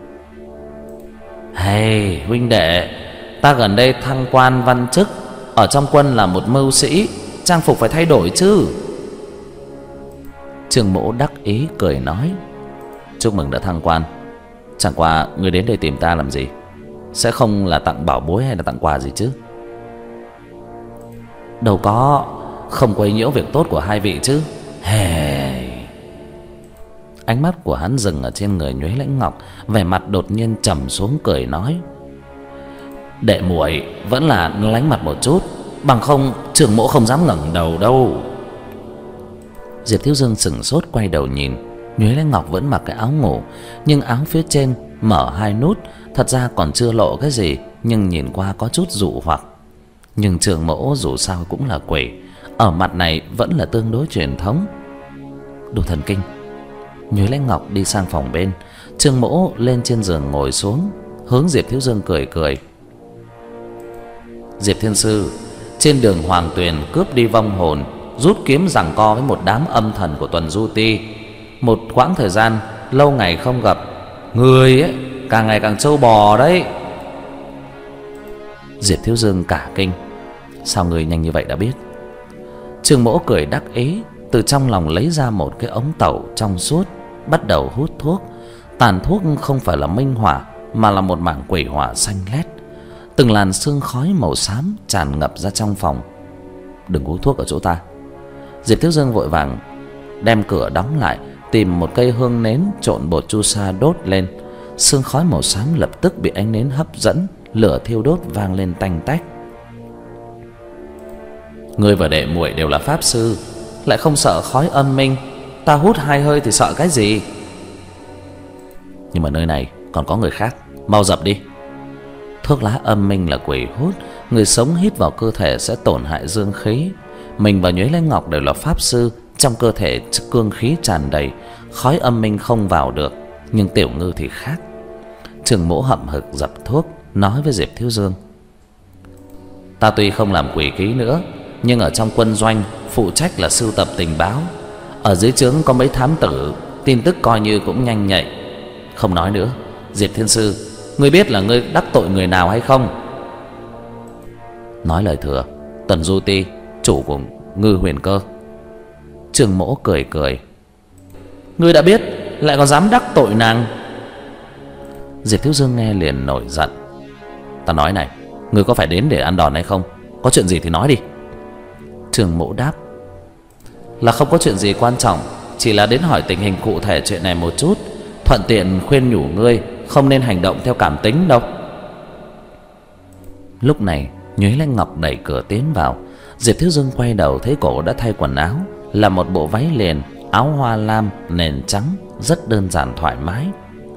Hey, huynh đệ, ta gần đây thăng quan văn chức, ở trong quân là một mưu sĩ, trang phục phải thay đổi chứ. Trương Mỗ đắc ý cười nói, chúc mừng đã thăng quan. Chẳng qua ngươi đến đây tìm ta làm gì? Sẽ không là tặng bảo bối hay là tặng quà gì chứ? Đâu có, không quấy nhiễu việc tốt của hai vị chứ. Hey. Ánh mắt của hắn dừng ở trên người Nhuế Lãnh Ngọc, vẻ mặt đột nhiên trầm xuống cười nói, đệ muội vẫn là lánh mặt một chút, bằng không Trương Mỗ không dám ngẩng đầu đâu. Diệp Thiếu Dương sững sốt quay đầu nhìn, Nhuế Lãnh Ngọc vẫn mặc cái áo ngủ, nhưng áo phía trên mở hai nút, thật ra còn chưa lộ cái gì, nhưng nhìn qua có chút dụ hoặc. Nhưng Trương Mỗ dù sao cũng là quỷ, ở mặt này vẫn là tương đối truyền thống. Đồ thần kinh. Nhuế Lãnh Ngọc đi sang phòng bên, Trương Mỗ lên trên giường ngồi xuống, hướng Diệp Thiếu Dương cười cười. Diệp thiên sư, trên đường Hoàng Tuyền cướp đi vong hồn, rút kiếm giằng co với một đám âm thần của Tuần Du Ti. Một quãng thời gian lâu ngày không gặp, người ấy càng ngày càng trâu bò đấy. Diệp Thiếu Dương cả kinh. Sao người nhanh như vậy đã biết? Trương Mỗ cười đắc ý, từ trong lòng lấy ra một cái ống tẩu trong suốt, bắt đầu hút thuốc. Tàn thuốc không phải là minh hỏa, mà là một mảng quỷ hỏa xanh lét. Từng làn sương khói màu xám tràn ngập ra trong phòng. Đừng hút thuốc ở chỗ ta. Diệp Thiếu Dương vội vàng đem cửa đóng lại, tìm một cây hương nến trộn bột chu sa đốt lên. Sương khói màu xám lập tức bị ánh nến hấp dẫn, lửa thiêu đốt vang lên tanh tách. Ngươi và đệ muội đều là pháp sư, lại không sợ khói âm minh, ta hút hai hơi thì sợ cái gì? Nhưng mà nơi này còn có người khác, mau dập đi. Thuốc lá âm minh là quỷ hút, người sống hít vào cơ thể sẽ tổn hại dương khí. Mình và Nhuế Lãnh Ngọc đều là pháp sư, trong cơ thể cương khí tràn đầy, khói âm minh không vào được. Nhưng Tiểu Ngư thì khác. Trương Mỗ hậm hực dập thuốc, nói với Diệp Thiếu Dương: ta tuy không làm quỷ ký nữa, nhưng ở trong quân doanh phụ trách là sưu tập tình báo. Ở dưới trướng có mấy thám tử, tin tức coi như cũng nhanh nhạy. Không nói nữa, Diệp Thiên Sư, ngươi biết là ngươi đắc tội người nào hay không? Nói lời thừa, Tuần Du Ti, chủ của Ngư Huyền Cơ. Trương Mỗ cười cười: ngươi đã biết lại còn dám đắc tội nàng? Diệp Thiếu Dương nghe liền nổi giận. Ta nói này, ngươi có phải đến để ăn đòn hay không? Có chuyện gì thì nói đi. Trương Mỗ đáp: là không có chuyện gì quan trọng, chỉ là đến hỏi tình hình cụ thể chuyện này một chút, thuận tiện khuyên nhủ ngươi không nên hành động theo cảm tính đâu. Lúc này Nhuế Lãnh Ngọc đẩy cửa tiến vào. Diệp Thiếu Dương quay đầu thấy cổ đã thay quần áo, là một bộ váy liền, áo hoa lam nền trắng, rất đơn giản thoải mái.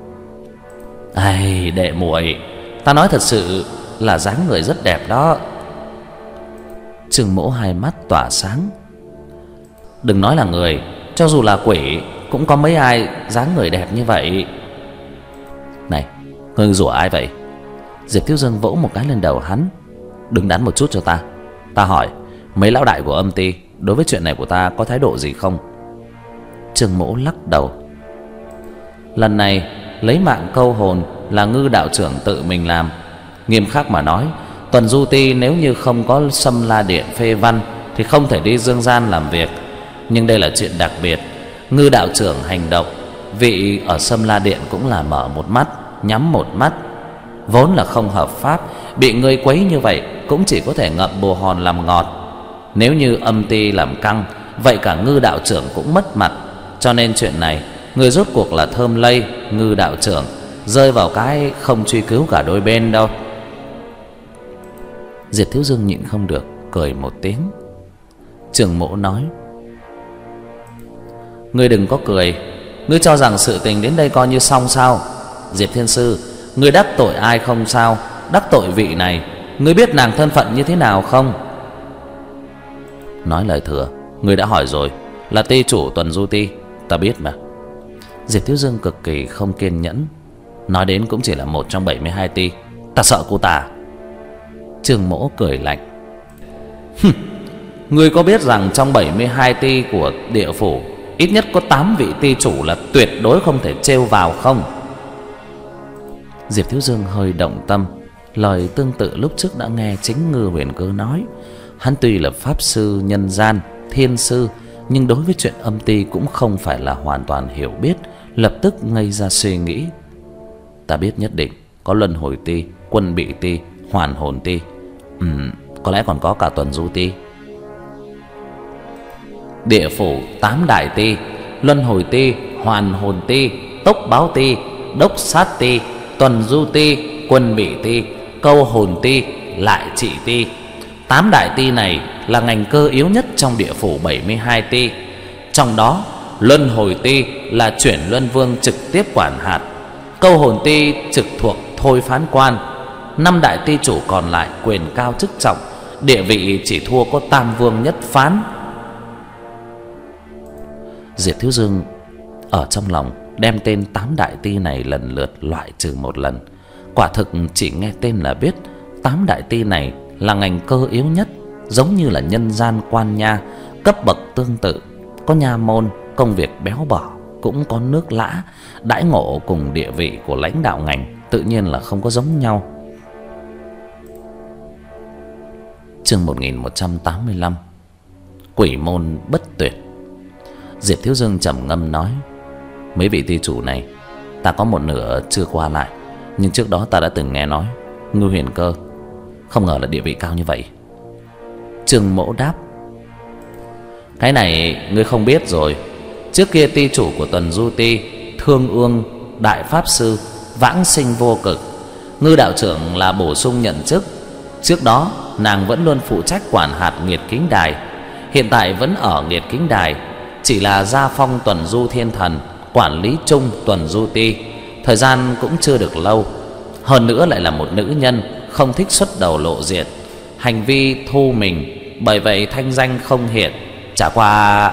Ai, đệ muội, ta nói thật sự là dáng người rất đẹp đó. Trương Mỗ hai mắt tỏa sáng: đừng nói là người, cho dù là quỷ cũng có mấy ai dáng người đẹp như vậy. Này, ngươi rủa ai vậy? Diệp Thiếu Dương vỗ một cái lên đầu hắn: đứng đắn một chút cho ta. Ta hỏi, mấy lão đại của âm ty đối với chuyện này của ta có thái độ gì không? Trương Mỗ lắc đầu: lần này lấy mạng câu hồn là Ngư đạo trưởng tự mình làm. Nghiêm khắc mà nói, Tuần Du Ti nếu như không có Sâm La Điện phê văn thì không thể đi dương gian làm việc. Nhưng đây là chuyện đặc biệt, Ngư đạo trưởng hành động, vị ở Sâm La Điện cũng là mở một mắt nhắm một mắt, vốn là không hợp pháp. Bị ngươi quấy như vậy cũng chỉ có thể ngậm bồ hòn làm ngọt. Nếu như âm ty làm căng, vậy cả Ngư đạo trưởng cũng mất mặt. Cho nên chuyện này người rốt cuộc là thơm lây Ngư đạo trưởng, rơi vào cái không truy cứu cả đôi bên đâu. Diệp Thiếu Dương nhịn không được cười một tiếng. Trương Mỗ nói: ngươi đừng có cười, ngươi cho rằng sự tình đến đây coi như xong sao? Diệp Thiên Sư, ngươi đắc tội ai không sao, đắc tội vị này, ngươi biết nàng thân phận như thế nào không? Nói lời thừa, ngươi đã hỏi rồi, là ty chủ Tuần Du Ti, ta biết mà. Diệp Thiếu Dương cực kỳ không kiên nhẫn: nói đến cũng chỉ là một trong bảy mươi hai ty, ta sợ cô ta. Trương Mỗ cười lạnh: ngươi có biết rằng trong bảy mươi hai ty của địa phủ ít nhất có tám vị ty chủ là tuyệt đối không thể trêu vào không? Diệp Thiếu Dương hơi động tâm. Lời tương tự lúc trước đã nghe chính Ngư Huyền Cơ nói. Hắn tuy là pháp sư nhân gian, thiên sư, nhưng đối với chuyện âm ty cũng không phải là hoàn toàn hiểu biết. Lập tức ngây ra suy nghĩ: ta biết nhất định có luân hồi ty, quân bị ty, hoàn hồn ty, Ừm, có lẽ còn có cả Tuần Du Ti. Địa phủ tám đại ty: luân hồi ty, hoàn hồn ty, tốc báo ty, đốc sát ty, Tuần Du Ti, quân bị ty, câu hồn ty, lại trị ty. Tám đại ty này là ngành cơ yếu nhất trong địa phủ bảy mươi hai ty. Trong đó luân hồi ty là chuyển luân vương trực tiếp quản hạt, câu hồn ty trực thuộc thôi phán quan. Năm đại ty chủ còn lại quyền cao chức trọng, địa vị chỉ thua có tam vương nhất phán. Diệp Thiếu Dương ở trong lòng đem tên tám đại ty này lần lượt loại trừ một lần. Quả thực chỉ nghe tên là biết tám đại ty này là ngành cơ yếu nhất, giống như là nhân gian quan nha, cấp bậc tương tự, có nha môn, công việc béo bở, cũng có nước lã, đãi ngộ cùng địa vị của lãnh đạo ngành tự nhiên là không có giống nhau. Chương một nghìn một trăm tám mươi lăm. Quỷ môn bất tuyệt. Diệp Thiếu Dương trầm ngâm nói: mấy vị ty chủ này ta có một nửa chưa qua lại, nhưng trước đó ta đã từng nghe nói Ngư Huyền Cơ, không ngờ là địa vị cao như vậy. Trương Mỗ đáp: cái này ngươi không biết rồi. Trước kia ty chủ của Tuần Du Ti, Thương Ương Đại Pháp Sư vãng sinh vô cực, Ngư đạo trưởng là bổ sung nhận chức. Trước đó nàng vẫn luôn phụ trách quản hạt Nghiệt Kính Đài, hiện tại vẫn ở Nghiệt Kính Đài, chỉ là gia phong Tuần Du Thiên Thần, quản lý chung Tuần Du Ti, thời gian cũng chưa được lâu. Hơn nữa lại là một nữ nhân, không thích xuất đầu lộ diện, hành vi thu mình, bởi vậy thanh danh không hiện. Chả qua...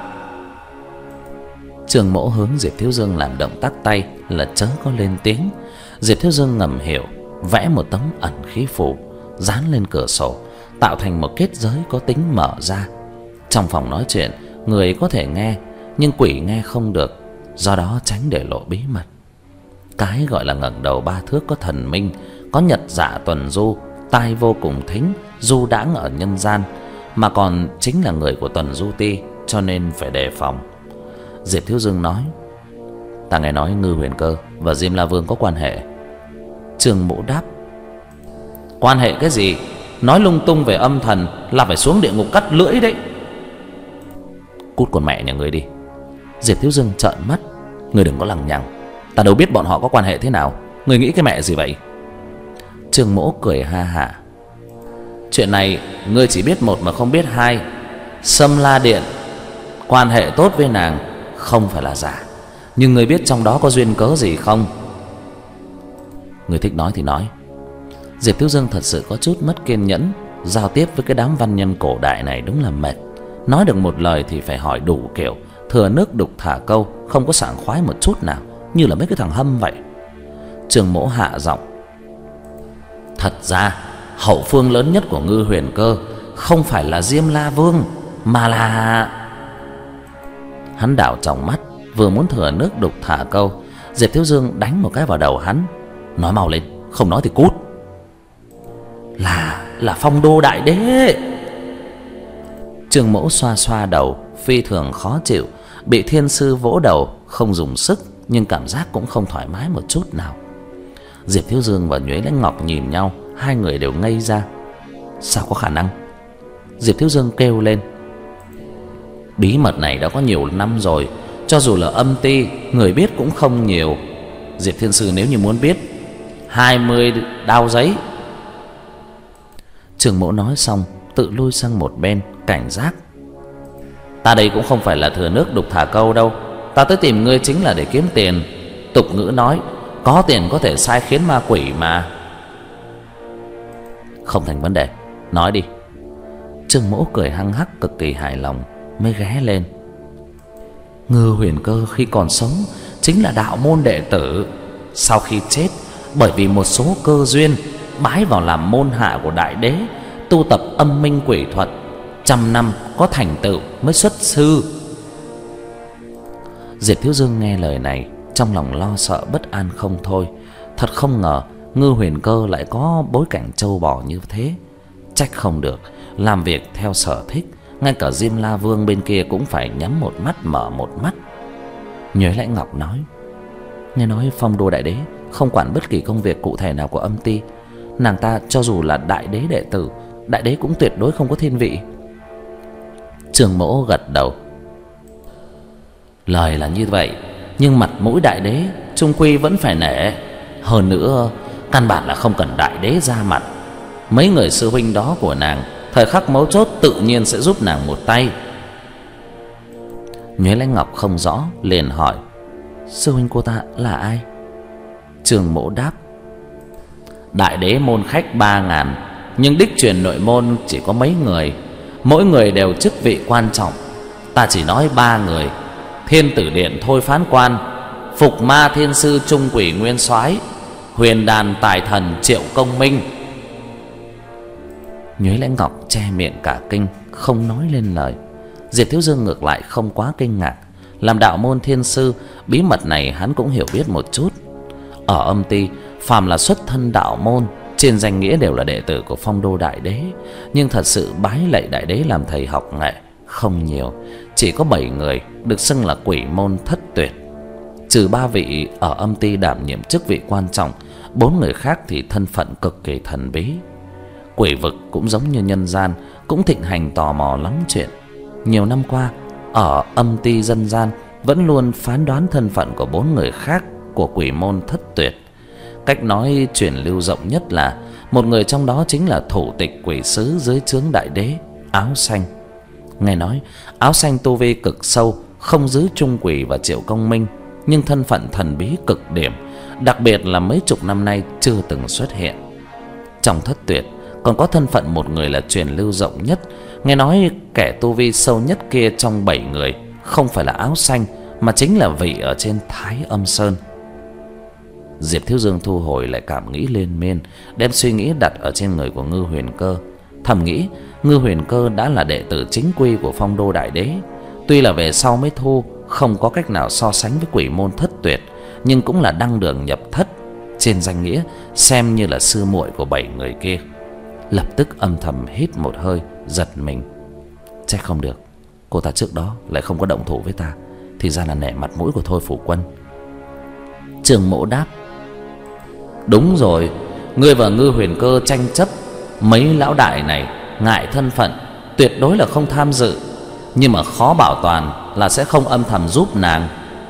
Trương Mỗ hướng Diệp Thiếu Dương làm động tác tay là chớ có lên tiếng. Diệp Thiếu Dương ngầm hiểu, vẽ một tấm ẩn khí phù dán lên cửa sổ, tạo thành một kết giới có tính mở ra. Trong phòng nói chuyện, người có thể nghe, nhưng quỷ nghe không được, do đó tránh để lộ bí mật. Cái gọi là ngẩng đầu ba thước có thần minh, có nhật dạ tuần du, tai vô cùng thính, du đãng ở nhân gian, mà còn chính là người của Tuần Du Ti, cho nên phải đề phòng. Diệp Thiếu Dương nói: ta nghe nói Ngư Huyền Cơ và Diêm La Vương có quan hệ. Trương Mỗ đáp: quan hệ cái gì? Nói lung tung về âm thần là phải xuống địa ngục cắt lưỡi đấy. Cút con mẹ nhà ngươi đi. Diệp Thiếu Dương trợn mắt: ngươi đừng có lằng nhằng, ta đâu biết bọn họ có quan hệ thế nào, ngươi nghĩ cái mẹ gì vậy? Trương Mỗ cười ha hả: chuyện này ngươi chỉ biết một mà không biết hai. Sâm La Điện quan hệ tốt với nàng không phải là giả, nhưng ngươi biết trong đó có duyên cớ gì không? Ngươi thích nói thì nói. Diệp Thiếu Dương thật sự có chút mất kiên nhẫn. Giao tiếp với cái đám văn nhân cổ đại này đúng là mệt. Nói được một lời thì phải hỏi đủ kiểu, thừa nước đục thả câu, không có sảng khoái một chút nào, như là mấy cái thằng hâm vậy. Trương Mỗ hạ giọng: thật ra hậu phương lớn nhất của Ngư Huyền Cơ không phải là Diêm La Vương, mà là... Hắn đảo tròng mắt, vừa muốn thừa nước đục thả câu, Diệp Thiếu Dương đánh một cái vào đầu hắn: nói mau lên, không nói thì cút. Là... là Phong Đô Đại Đế. Trương Mỗ xoa xoa đầu, phi thường khó chịu. Bị thiên sư vỗ đầu không dùng sức, nhưng cảm giác cũng không thoải mái một chút nào. Diệp Thiếu Dương và Nhuế Lãnh Ngọc nhìn nhau, hai người đều ngây ra. Sao có khả năng? Diệp Thiếu Dương kêu lên: bí mật này đã có nhiều năm rồi, cho dù là âm ti, người biết cũng không nhiều. Diệp Thiên Sư nếu như muốn biết, hai mươi đao giấy. Trương Mỗ nói xong tự lui sang một bên cảnh giác: ta đây cũng không phải là thừa nước đục thả câu đâu, ta tới tìm ngươi chính là để kiếm tiền. Tục ngữ nói có tiền có thể sai khiến ma quỷ mà. Không thành vấn đề, nói đi. Trương Mỗ cười hăng hắc cực kỳ hài lòng, mới ghé lên: Ngư Huyền Cơ khi còn sống chính là đạo môn đệ tử, sau khi chết bởi vì một số cơ duyên bái vào làm môn hạ của Đại Đế, tu tập âm minh quỷ thuật, trăm năm có thành tựu mới xuất sư. Diệp Thiếu Dương nghe lời này, trong lòng lo sợ bất an không thôi. Thật không ngờ Ngư Huyền Cơ lại có bối cảnh trâu bò như thế. Trách không được, làm việc theo sở thích, ngay cả Diêm La Vương bên kia cũng phải nhắm một mắt mở một mắt. Nhuế Lãnh Ngọc nói: nghe nói Phong Đô Đại Đế không quản bất kỳ công việc cụ thể nào của âm ti. Nàng ta cho dù là Đại Đế đệ tử, Đại Đế cũng tuyệt đối không có thiên vị. Trương Mỗ gật đầu: lời là như vậy, nhưng mặt mũi Đại Đế chung quy vẫn phải nể. Hơn nữa căn bản là không cần Đại Đế ra mặt, mấy người sư huynh đó của nàng thời khắc mấu chốt tự nhiên sẽ giúp nàng một tay. Nhuế Lãnh Ngọc không rõ liền hỏi: sư huynh cô ta là ai? Trương Mỗ đáp: Đại Đế môn khách ba ngàn, nhưng đích truyền nội môn chỉ có mấy người, mỗi người đều chức vị quan trọng. Ta chỉ nói ba người: Thiên Tử Điện Thôi Phán Quan, Phục Ma Thiên Sư Trung Quỷ Nguyên Soái, Huyền Đàn Tài Thần Triệu Công Minh. Nhuế Lãnh Ngọc che miệng cả kinh, không nói lên lời. Diệp Thiếu Dương ngược lại không quá kinh ngạc. Làm đạo môn thiên sư, bí mật này hắn cũng hiểu biết một chút. Ở âm ty, phàm là xuất thân đạo môn, trên danh nghĩa đều là đệ tử của Phong Đô Đại Đế, nhưng thật sự bái lạy Đại Đế làm thầy học nghệ không nhiều. Chỉ có bảy người được xưng là quỷ môn thất tuyệt. Trừ ba vị ở âm ty đảm nhiệm chức vị quan trọng, bốn người khác thì thân phận cực kỳ thần bí. Quỷ vực cũng giống như nhân gian, cũng thịnh hành tò mò lắm chuyện. Nhiều năm qua, ở âm ty dân gian vẫn luôn phán đoán thân phận của bốn người khác của quỷ môn thất tuyệt. Cách nói truyền lưu rộng nhất là một người trong đó chính là thủ tịch quỷ sứ dưới trướng Đại Đế, Áo Xanh. Nghe nói Áo Xanh tu vi cực sâu, không dưới Trung Quỷ và Triệu Công Minh, nhưng thân phận thần bí cực điểm, đặc biệt là mấy chục năm nay chưa từng xuất hiện. Trong thất tuyệt còn có thân phận một người là truyền lưu rộng nhất. Nghe nói kẻ tu vi sâu nhất kia trong bảy người không phải là Áo Xanh, mà chính là vị ở trên Thái Âm Sơn. Diệp Thiếu Dương thu hồi lại cảm nghĩ liên miên, đem suy nghĩ đặt ở trên người của Ngư Huyền Cơ. Thầm nghĩ Ngư Huyền Cơ đã là đệ tử chính quy của Phong Đô Đại Đế. Tuy là về sau mới thu, không có cách nào so sánh với quỷ môn thất tuyệt, nhưng cũng là đăng đường nhập thất, trên danh nghĩa xem như là sư muội của bảy người kia. Lập tức âm thầm hít một hơi, giật mình. Chắc không được, cô ta trước đó lại không có động thủ với ta, thì ra là nể mặt mũi của Thôi Phủ Quân. Trường Mỗ đáp: đúng rồi, ngươi và Ngư Huyền Cơ tranh chấp, mấy lão đại này ngại thân phận, tuyệt đối là không tham dự, nhưng mà khó bảo toàn là sẽ không âm thầm giúp nàng.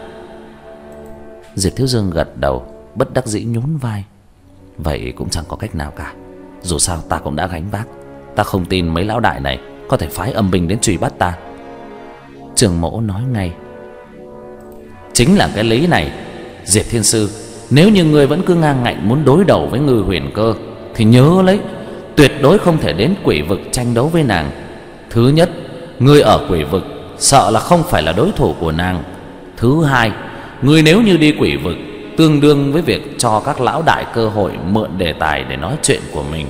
Diệp Thiếu Dương gật đầu, bất đắc dĩ nhún vai. Vậy cũng chẳng có cách nào cả, dù sao ta cũng đã gánh vác. Ta không tin mấy lão đại này có thể phái âm binh đến truy bắt ta. Trường Mỗ nói ngay: chính là cái lý này, Diệp Thiên Sư, nếu như ngươi vẫn cứ ngang ngạnh muốn đối đầu với Ngư Huyền Cơ, thì nhớ lấy, tuyệt đối không thể đến quỷ vực tranh đấu với nàng. Thứ nhất, ngươi ở quỷ vực sợ là không phải là đối thủ của nàng. Thứ hai, ngươi nếu như đi quỷ vực, tương đương với việc cho các lão đại cơ hội mượn đề tài để nói chuyện của mình.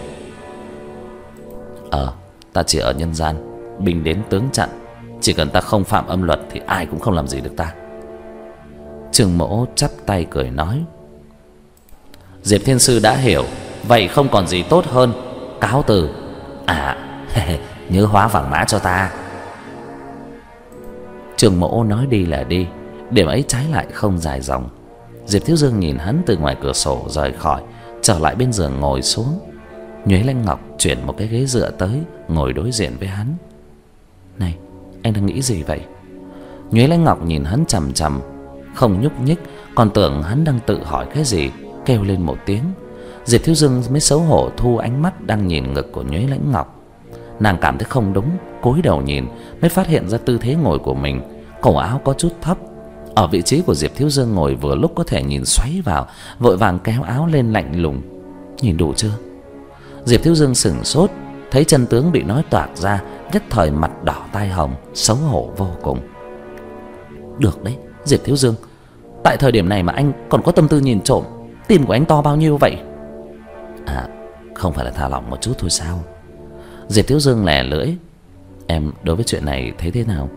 Ờ, ta chỉ ở nhân gian, binh đến tướng chặn, chỉ cần ta không phạm âm luật thì ai cũng không làm gì được ta. Trường Mỗ chắp tay cười nói: Diệp Thiên Sư đã hiểu, vậy không còn gì tốt hơn, cáo từ. À, nhớ hóa vàng mã cho ta. Trường Mỗ nói đi là đi, điểm ấy trái lại không dài dòng. Diệp Thiếu Dương nhìn hắn từ ngoài cửa sổ rời khỏi, trở lại bên giường ngồi xuống. Nhuế Lanh Ngọc chuyển một cái ghế dựa tới, ngồi đối diện với hắn. Này, anh đang nghĩ gì vậy? Nhuế Lanh Ngọc nhìn hắn chằm chằm, không nhúc nhích, còn tưởng hắn đang tự hỏi cái gì, kêu lên một tiếng. Diệp Thiếu Dương mới xấu hổ thu ánh mắt đang nhìn ngực của Nhuế Lãnh Ngọc. Nàng cảm thấy không đúng, cúi đầu nhìn mới phát hiện ra tư thế ngồi của mình, cổ áo có chút thấp. Ở vị trí của Diệp Thiếu Dương ngồi vừa lúc có thể nhìn xoáy vào, vội vàng kéo áo lên lạnh lùng: nhìn đủ chưa? Diệp Thiếu Dương sửng sốt, thấy chân tướng bị nói toạc ra, nhất thời mặt đỏ tai hồng, xấu hổ vô cùng. Được đấy Diệp Thiếu Dương, tại thời điểm này mà anh còn có tâm tư nhìn trộm, tim của anh to bao nhiêu vậy? À, không phải là thả lỏng một chút thôi sao? Diệp Thiếu Dương lè lưỡi: em đối với chuyện này thấy thế nào?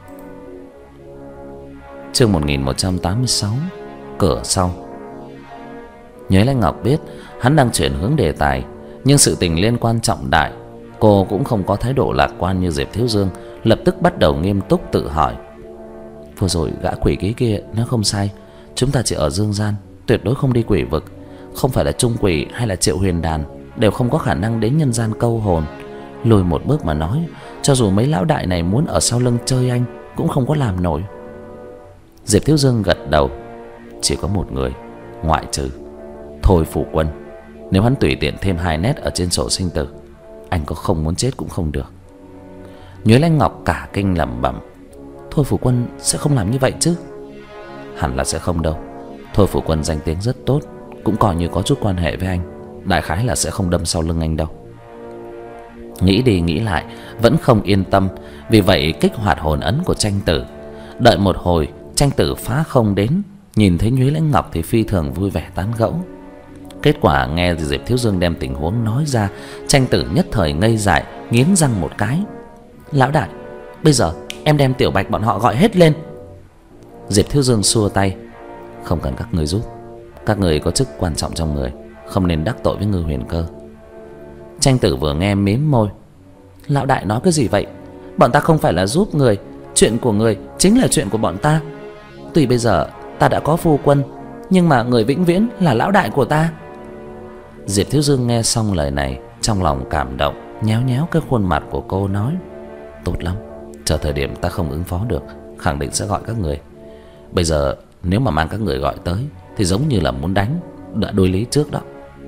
Chương một nghìn một trăm tám mươi sáu, cửa sau. Nhuế Lãnh Ngọc biết hắn đang chuyển hướng đề tài, nhưng sự tình liên quan trọng đại, cô cũng không có thái độ lạc quan như Diệp Thiếu Dương, lập tức bắt đầu nghiêm túc tự hỏi. Vừa rồi gã quỷ ký kia nó không sai, chúng ta chỉ ở dương gian, tuyệt đối không đi quỷ vực. Không phải là Trung Quỷ hay là Triệu Huyền Đàn đều không có khả năng đến nhân gian câu hồn. Lùi một bước mà nói, cho dù mấy lão đại này muốn ở sau lưng chơi anh cũng không có làm nổi. Diệp Thiếu Dương gật đầu: chỉ có một người, ngoại trừ Thôi Phủ Quân. Nếu hắn tùy tiện thêm hai nét ở trên sổ sinh tử, anh có không muốn chết cũng không được. Nhuế Lãnh Ngọc cả kinh lẩm bẩm: Thôi Phủ Quân sẽ không làm như vậy chứ? Hẳn là sẽ không đâu. Thôi Phủ Quân danh tiếng rất tốt, cũng coi như có chút quan hệ với anh, đại khái là sẽ không đâm sau lưng anh đâu. Nghĩ đi nghĩ lại vẫn không yên tâm, vì vậy kích hoạt hồn ấn của tranh tử. Đợi một hồi, tranh tử phá không đến, nhìn thấy Nhuế Lãnh Ngọc thì phi thường vui vẻ tán gẫu. Kết quả nghe Diệp Thiếu Dương đem tình huống nói ra, tranh tử nhất thời ngây dại, nghiến răng một cái: lão đại, bây giờ em đem Tiểu Bạch bọn họ gọi hết lên. Diệp Thiếu Dương xua tay. Không cần các người giúp. Các người có chức quan trọng trong người, không nên đắc tội với Ngư Huyền Cơ. Tranh Tử vừa nghe mím môi. Lão đại nói cái gì vậy? Bọn ta không phải là giúp người. Chuyện của người chính là chuyện của bọn ta. Tuy bây giờ ta đã có phu quân, nhưng mà người vĩnh viễn là lão đại của ta. Diệp Thiếu Dương nghe xong lời này, trong lòng cảm động, nhéo nhéo cái khuôn mặt của cô nói. Tốt lắm, chờ thời điểm ta không ứng phó được, khẳng định sẽ gọi các người. Bây giờ nếu mà mang các người gọi tới thì giống như là muốn đánh, đã đối lý trước đó.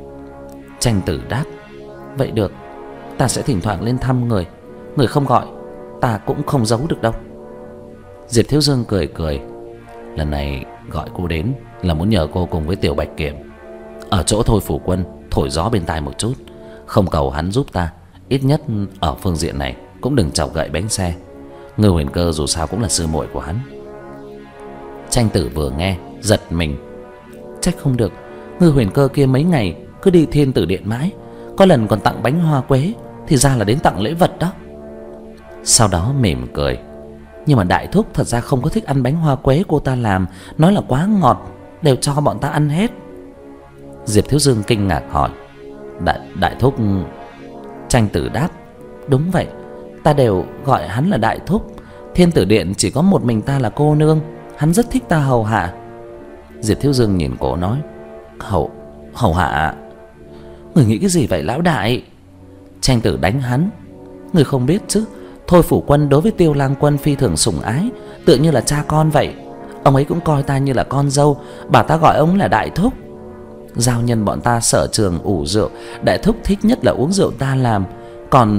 Tranh Tử đáp. Vậy được, ta sẽ thỉnh thoảng lên thăm người. Người không gọi, ta cũng không giấu được đâu. Diệp Thiếu Dương cười cười. Lần này gọi cô đến là muốn nhờ cô cùng với Tiểu Bạch Kiểm ở chỗ Thôi Phủ Quân thổi gió bên tai một chút. Không cầu hắn giúp ta, ít nhất ở phương diện này cũng đừng chọc gậy bánh xe. Ngư Huyền Cơ dù sao cũng là sư muội của hắn. Tranh Tử vừa nghe giật mình. Trách không được, Ngư Huyền Cơ kia mấy ngày cứ đi Thiên Tử Điện mãi, có lần còn tặng bánh hoa quế, thì ra là đến tặng lễ vật đó. Sau đó mỉm cười. Nhưng mà đại thúc thật ra không có thích ăn bánh hoa quế cô ta làm, nói là quá ngọt, đều cho bọn ta ăn hết. Diệp Thiếu Dương kinh ngạc hỏi. Đại, đại thúc... Tranh Tử đáp. Đúng vậy, ta đều gọi hắn là đại thúc. Thiên Tử Điện chỉ có một mình ta là cô nương, hắn rất thích ta hầu hạ. Diệp Thiếu Dương nhìn cô nói. Hầu... hầu hạ? Người nghĩ cái gì vậy lão đại? Tranh Tử đánh hắn. Người không biết chứ, Thôi Phủ Quân đối với Tiêu Lang Quân phi thường sủng ái, tựa như là cha con vậy. Ông ấy cũng coi ta như là con dâu, bảo ta gọi ông là đại thúc. Giao nhân bọn ta sở trường ủ rượu, đại thúc thích nhất là uống rượu ta làm, còn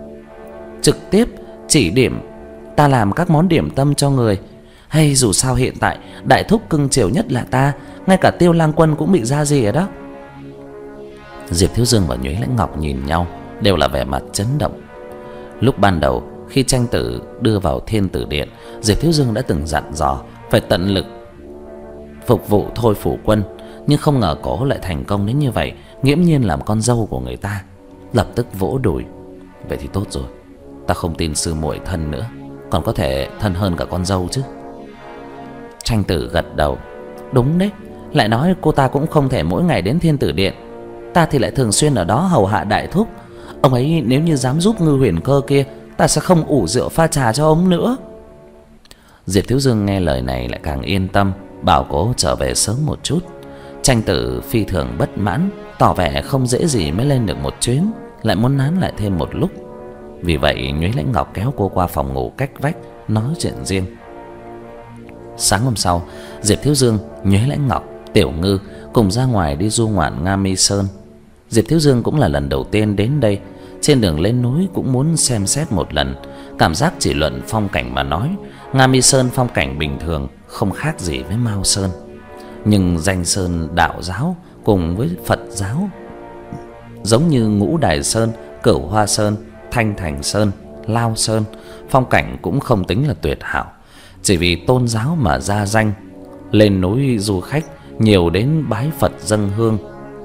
trực tiếp chỉ điểm ta làm các món điểm tâm cho người. Hay dù sao hiện tại đại thúc cưng chiều nhất là ta, ngay cả Tiêu Lang Quân cũng bị ra gì ở đó. Diệp Thiếu Dương và Nhuế Lãnh Ngọc nhìn nhau, đều là vẻ mặt chấn động. Lúc ban đầu khi Tranh Tử đưa vào Thiên Tử Điện, Diệp Thiếu Dương đã từng dặn dò phải tận lực phục vụ Thôi Phủ Quân, nhưng không ngờ cổ lại thành công đến như vậy, nghiễm nhiên làm con dâu của người ta. Lập tức vỗ đùi. Vậy thì tốt rồi, ta không tin sư muội thân nữa, còn có thể thân hơn cả con dâu chứ. Tranh Tử gật đầu. Đúng đấy, lại nói cô ta cũng không thể mỗi ngày đến Thiên Tử Điện, ta thì lại thường xuyên ở đó hầu hạ đại thúc. Ông ấy nếu như dám giúp Ngư Huyền Cơ kia, ta sẽ không ủ rượu pha trà cho ông nữa. Diệp Thiếu Dương nghe lời này lại càng yên tâm, bảo cố trở về sớm một chút. Tranh Tử phi thường bất mãn, tỏ vẻ không dễ gì mới lên được một chuyến, lại muốn nán lại thêm một lúc. Vì vậy Nhuế Lãnh Ngọc kéo cô qua phòng ngủ cách vách nói chuyện riêng. Sáng hôm sau, Diệp Thiếu Dương, Nhuế Lãnh Ngọc, Tiểu Ngư cùng ra ngoài đi du ngoạn Nga Mi Sơn. Diệp Thiếu Dương cũng là lần đầu tiên đến đây, trên đường lên núi cũng muốn xem xét một lần. Cảm giác chỉ luận phong cảnh mà nói, Nga Mi Sơn phong cảnh bình thường, không khác gì với Mao Sơn. Nhưng danh sơn đạo giáo cùng với Phật giáo, giống như Ngũ Đài Sơn, Cửu Hoa Sơn, Thanh Thành Sơn, Lao Sơn, phong cảnh cũng không tính là tuyệt hảo. Chỉ vì tôn giáo mà ra danh, lên núi du khách nhiều đến bái Phật dâng hương.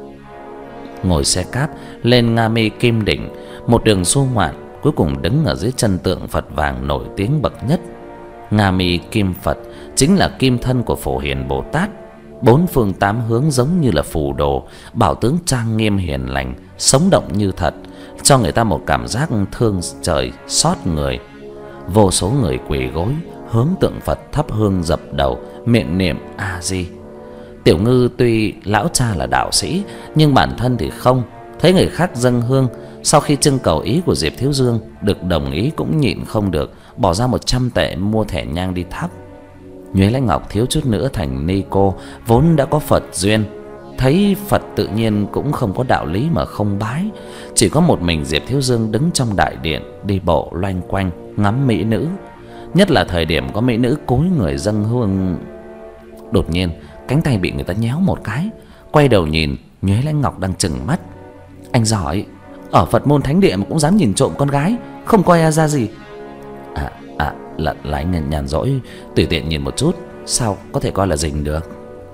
Ngồi xe cáp lên Nga Mi Kim Đỉnh, một đường du ngoạn, cuối cùng đứng ở dưới chân tượng Phật vàng nổi tiếng bậc nhất. Nga Mi Kim Phật chính là kim thân của Phổ Hiền Bồ Tát. Bốn phương tám hướng giống như là phù đồ, bảo tướng trang nghiêm hiền lành, sống động như thật, cho người ta một cảm giác thương trời xót người. Vô số người quỳ gối hướng tượng Phật thắp hương dập đầu, miệng niệm A Di. Tiểu Ngư tuy lão cha là đạo sĩ, nhưng bản thân thì không. Thấy người khác dâng hương, sau khi trưng cầu ý của Diệp Thiếu Dương được đồng ý cũng nhịn không được, bỏ ra một trăm tệ mua thẻ nhang đi thắp. Nhuế Lãnh Ngọc thiếu chút nữa thành ni cô, vốn đã có Phật duyên, thấy Phật tự nhiên cũng không có đạo lý mà không bái. Chỉ có một mình Diệp Thiếu Dương đứng trong đại điện, đi bộ loanh quanh ngắm mỹ nữ, nhất là thời điểm có mỹ nữ cúi người dâng hương. Đột nhiên cánh tay bị người ta nhéo một cái, quay đầu nhìn, Nhuế Lãnh Ngọc đang trừng mắt. Anh giỏi, ở Phật môn thánh địa mà cũng dám nhìn trộm con gái, không coi ra gì. À, à là, là anh nhàn rỗi tùy tiện nhìn một chút, sao có thể coi là rình được.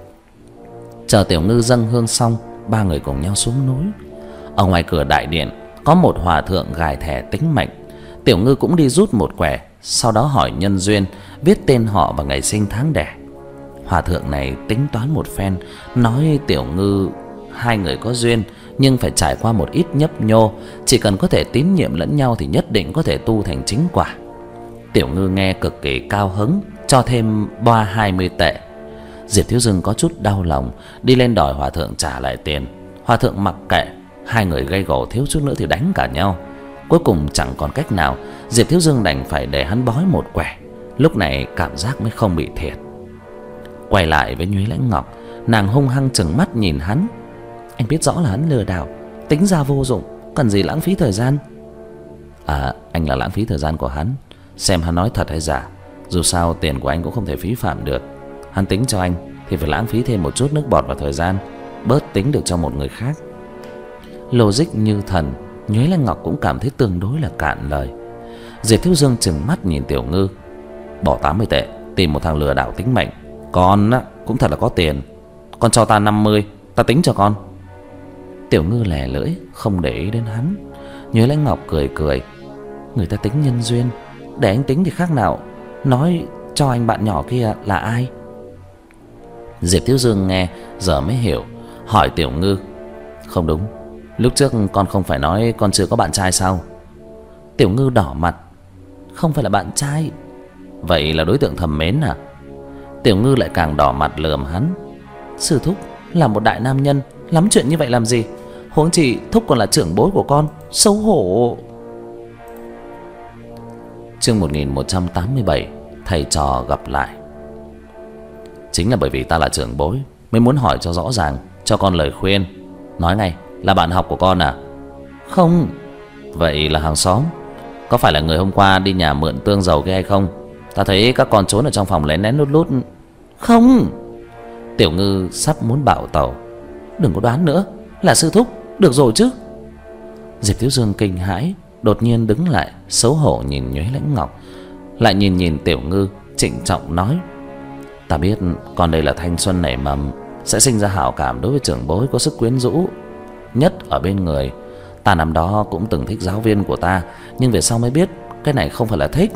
Chờ Tiểu Ngư dâng hương xong, ba người cùng nhau xuống núi. Ở ngoài cửa đại điện có một hòa thượng gài thẻ tính mệnh. Tiểu Ngư cũng đi rút một quẻ, sau đó hỏi nhân duyên, viết tên họ và ngày sinh tháng đẻ. Hòa thượng này tính toán một phen, nói Tiểu Ngư hai người có duyên, nhưng phải trải qua một ít nhấp nhô, chỉ cần có thể tín nhiệm lẫn nhau thì nhất định có thể tu thành chính quả. Tiểu Ngư nghe cực kỳ cao hứng, cho thêm boa hai mươi tệ. Diệp Thiếu Dương có chút đau lòng, đi lên đòi hòa thượng trả lại tiền. Hòa thượng mặc kệ, hai người gây gổ thiếu chút nữa thì đánh cả nhau. Cuối cùng chẳng còn cách nào, Diệp Thiếu Dương đành phải để hắn bói một quẻ. Lúc này cảm giác mới không bị thiệt. Quay lại với Nhuế Lãnh Ngọc, nàng hung hăng trừng mắt nhìn hắn. Anh biết rõ là hắn lừa đảo, tính ra vô dụng, cần gì lãng phí thời gian. À, anh là lãng phí thời gian của hắn, xem hắn nói thật hay giả. Dù sao tiền của anh cũng không thể phí phạm được. Hắn tính cho anh thì phải lãng phí thêm một chút nước bọt và thời gian, bớt tính được cho một người khác. Logic như thần, Nhuế Lãnh Ngọc cũng cảm thấy tương đối là cạn lời. Diệp Thiếu Dương trừng mắt nhìn Tiểu Ngư. Bỏ tám mươi tệ tìm một thằng lừa đảo tính mệnh. Con á, cũng thật là có tiền. Con cho ta năm mươi, ta tính cho con. Tiểu Ngư lè lưỡi, không để ý đến hắn. Nhuế Lãnh Ngọc cười cười. Người ta tính nhân duyên, để anh tính thì khác nào nói cho anh bạn nhỏ kia là ai. Diệp Thiếu Dương nghe giờ mới hiểu, hỏi Tiểu Ngư. Không đúng, lúc trước con không phải nói con chưa có bạn trai sao? Tiểu Ngư đỏ mặt. Không phải là bạn trai. Vậy là đối tượng thầm mến à? Tiểu Ngư lại càng đỏ mặt lườm hắn. Sư thúc là một đại nam nhân, lắm chuyện như vậy làm gì? Huống chi thúc còn là trưởng bối của con, xấu hổ. Chương một nghìn một trăm tám mươi bảy, thầy trò gặp lại. Chính là bởi vì ta là trưởng bối mới muốn hỏi cho rõ ràng, cho con lời khuyên. Nói ngay, là bạn học của con à? Không. Vậy là hàng xóm. Có phải là người hôm qua đi nhà mượn tương dầu kia hay không? Ta thấy các con trốn ở trong phòng lén lén lút lút. Không. Tiểu Ngư sắp muốn bạo tẩu. Đừng có đoán nữa, là sư thúc, được rồi chứ. Diệp Thiếu Dương kinh hãi, đột nhiên đứng lại, xấu hổ nhìn Nhuế Lãnh Ngọc, lại nhìn nhìn Tiểu Ngư, trịnh trọng nói. Ta biết con đây là thanh xuân nảy mầm, sẽ sinh ra hảo cảm đối với trưởng bối có sức quyến rũ nhất ở bên người. Ta năm đó cũng từng thích giáo viên của ta, nhưng về sau mới biết cái này không phải là thích.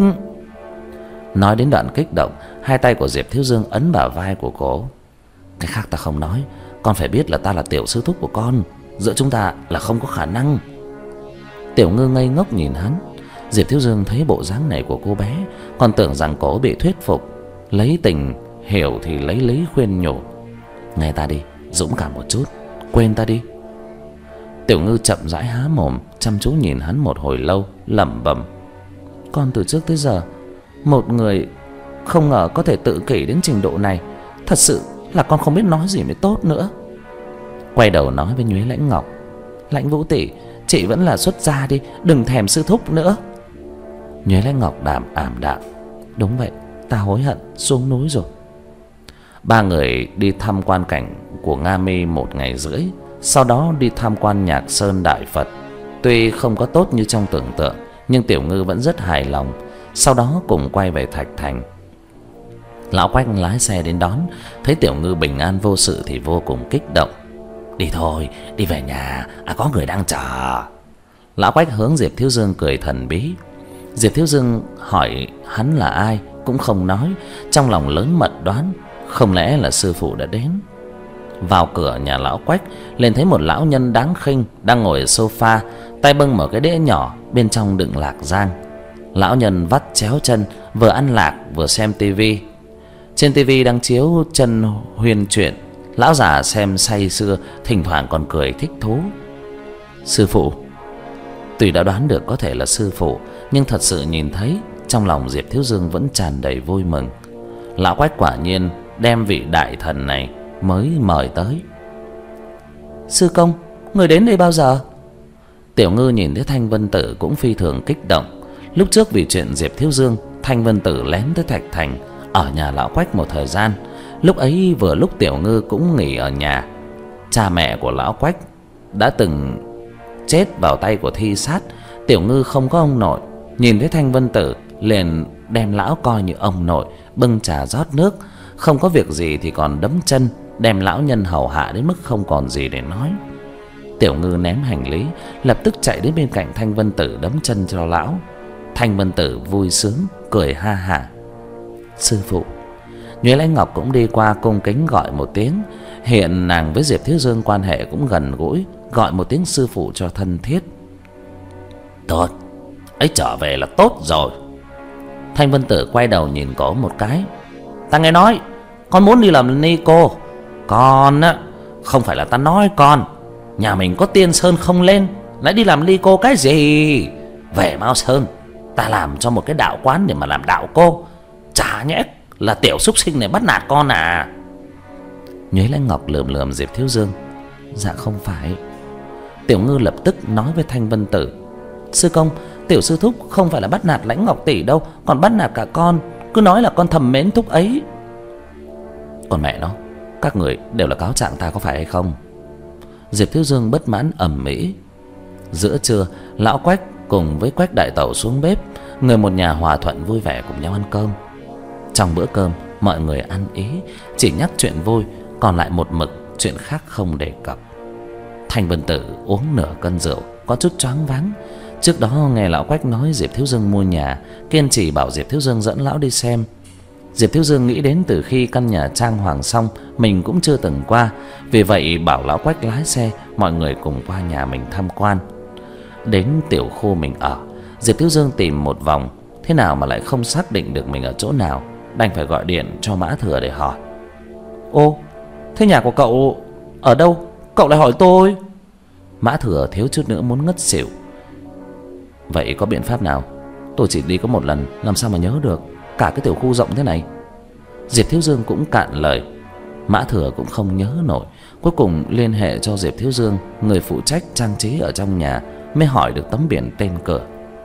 Nói đến đoạn kích động, hai tay của Diệp Thiếu Dương ấn bả vai của cô. Cái khác ta không nói, con phải biết là ta là tiểu sư thúc của con, giữa chúng ta là không có khả năng. Tiểu Ngư ngây ngốc nhìn hắn. Diệp Thiếu Dương thấy bộ dáng này của cô bé, còn tưởng rằng cô bị thuyết phục, lấy tình hiểu thì lấy lý khuyên nhủ. Nghe ta đi, dũng cảm một chút, quên ta đi. Tiểu Ngư chậm rãi há mồm, chăm chú nhìn hắn một hồi lâu, lẩm bẩm. Con từ trước tới giờ, một người không ngờ có thể tự kỷ đến trình độ này. Thật sự là con không biết nói gì mới tốt nữa. Quay đầu nói với Nhuế Lãnh Ngọc. Lãnh Vũ tỷ, chị vẫn là xuất gia đi, đừng thèm sư thúc nữa. Nhuế Lãnh Ngọc đạm ảm đạm. Đúng vậy, ta hối hận xuống núi rồi. Ba người đi tham quan cảnh của Nga Mi một ngày rưỡi, sau đó đi tham quan Nhạc Sơn Đại Phật. Tuy không có tốt như trong tưởng tượng, nhưng Tiểu Ngư vẫn rất hài lòng. Sau đó cùng quay về Thạch Thành. Lão Quách lái xe đến đón, thấy Tiểu Ngư bình an vô sự thì vô cùng kích động. Đi thôi, đi về nhà, à có người đang chờ. Lão Quách hướng Diệp Thiếu Dương cười thần bí. Diệp Thiếu Dương hỏi hắn là ai cũng không nói, trong lòng lớn mật đoán không lẽ là sư phụ đã đến. Vào cửa nhà lão Quách, liền thấy một lão nhân đáng khinh đang ngồi ở sofa, tay bưng một cái đĩa nhỏ, bên trong đựng lạc rang. Lão nhân vắt chéo chân, vừa ăn lạc vừa xem tivi. Trên tivi đang chiếu chân huyền truyện. Lão già xem say sưa, thỉnh thoảng còn cười thích thú. Sư phụ. Tuy đã đoán được có thể là sư phụ, nhưng thật sự nhìn thấy, trong lòng Diệp Thiếu Dương vẫn tràn đầy vui mừng. Lão Quách quả nhiên đem vị đại thần này mới mời tới. Sư công, người đến đây bao giờ? Tiểu Ngư nhìn thấy Thanh Vân Tử cũng phi thường kích động. Lúc trước vì chuyện Diệp Thiếu Dương, Thanh Vân Tử lén tới Thạch Thành, ở nhà lão Quách một thời gian. Lúc ấy vừa lúc Tiểu Ngư cũng nghỉ ở nhà. Cha mẹ của lão Quách đã từng chết vào tay của thi sát. Tiểu Ngư không có ông nội, nhìn thấy Thanh Vân Tử liền đem lão coi như ông nội, bưng trà rót nước, không có việc gì thì còn đấm chân, đem lão nhân hầu hạ đến mức không còn gì để nói. Tiểu Ngư ném hành lý, lập tức chạy đến bên cạnh Thanh Vân Tử đấm chân cho lão. Thanh Vân Tử vui sướng cười ha hả. Sư phụ. Nhuế Lãnh Ngọc cũng đi qua cung kính gọi một tiếng. Hiện nàng với Diệp Thiếu Dương quan hệ cũng gần gũi, gọi một tiếng sư phụ cho thân thiết. Tốt, ấy trở về là tốt rồi. Thanh Vân Tử quay đầu nhìn cổ một cái. Ta nghe nói con muốn đi làm ni cô. Con á, không phải là ta nói con, nhà mình có Tiên Sơn không lên, lại đi làm ni cô cái gì. Về Mao Sơn, ta làm cho một cái đạo quán để mà làm đạo cô. Chả nhẽ là tiểu súc sinh này bắt nạt con à? Nhuế Lãnh Ngọc lườm lườm Diệp Thiếu Dương. Dạ không phải. Tiểu Ngư lập tức nói với Thanh Vân Tử. Sư công, tiểu sư thúc không phải là bắt nạt Lãnh Ngọc tỷ đâu, còn bắt nạt cả con. Cứ nói là con thầm mến thúc ấy. Còn mẹ nó, các người đều là cáo trạng ta có phải hay không? Diệp Thiếu Dương bất mãn ầm ĩ. Giữa trưa, lão Quách cùng với Quách đại tẩu xuống bếp, người một nhà hòa thuận vui vẻ cùng nhau ăn cơm. Trong bữa cơm, mọi người ăn ý, chỉ nhắc chuyện vui, còn lại một mực chuyện khác không đề cập. Thanh Vân Tử uống nửa cân rượu, có chút choáng váng. Trước đó nghe lão Quách nói Diệp Thiếu Dương mua nhà, kiên trì bảo Diệp Thiếu Dương dẫn lão đi xem. Diệp Thiếu Dương nghĩ đến từ khi căn nhà trang hoàng xong mình cũng chưa từng qua, vì vậy bảo lão Quách lái xe, mọi người cùng qua nhà mình tham quan. Đến tiểu khu mình ở, Diệp Thiếu Dương tìm một vòng, thế nào mà lại không xác định được mình ở chỗ nào, đành phải gọi điện cho Mã Thừa để hỏi. Ô, thế nhà của cậu ở đâu? Cậu lại hỏi tôi. Mã Thừa thiếu chút nữa muốn ngất xỉu. Vậy có biện pháp nào? Tôi chỉ đi có một lần, làm sao mà nhớ được cả cái tiểu khu rộng thế này. Diệp Thiếu Dương cũng cạn lời. Mã Thừa cũng không nhớ nổi. Cuối cùng liên hệ cho Diệp Thiếu Dương, người phụ trách trang trí ở trong nhà, mới hỏi được tấm biển tên cửa.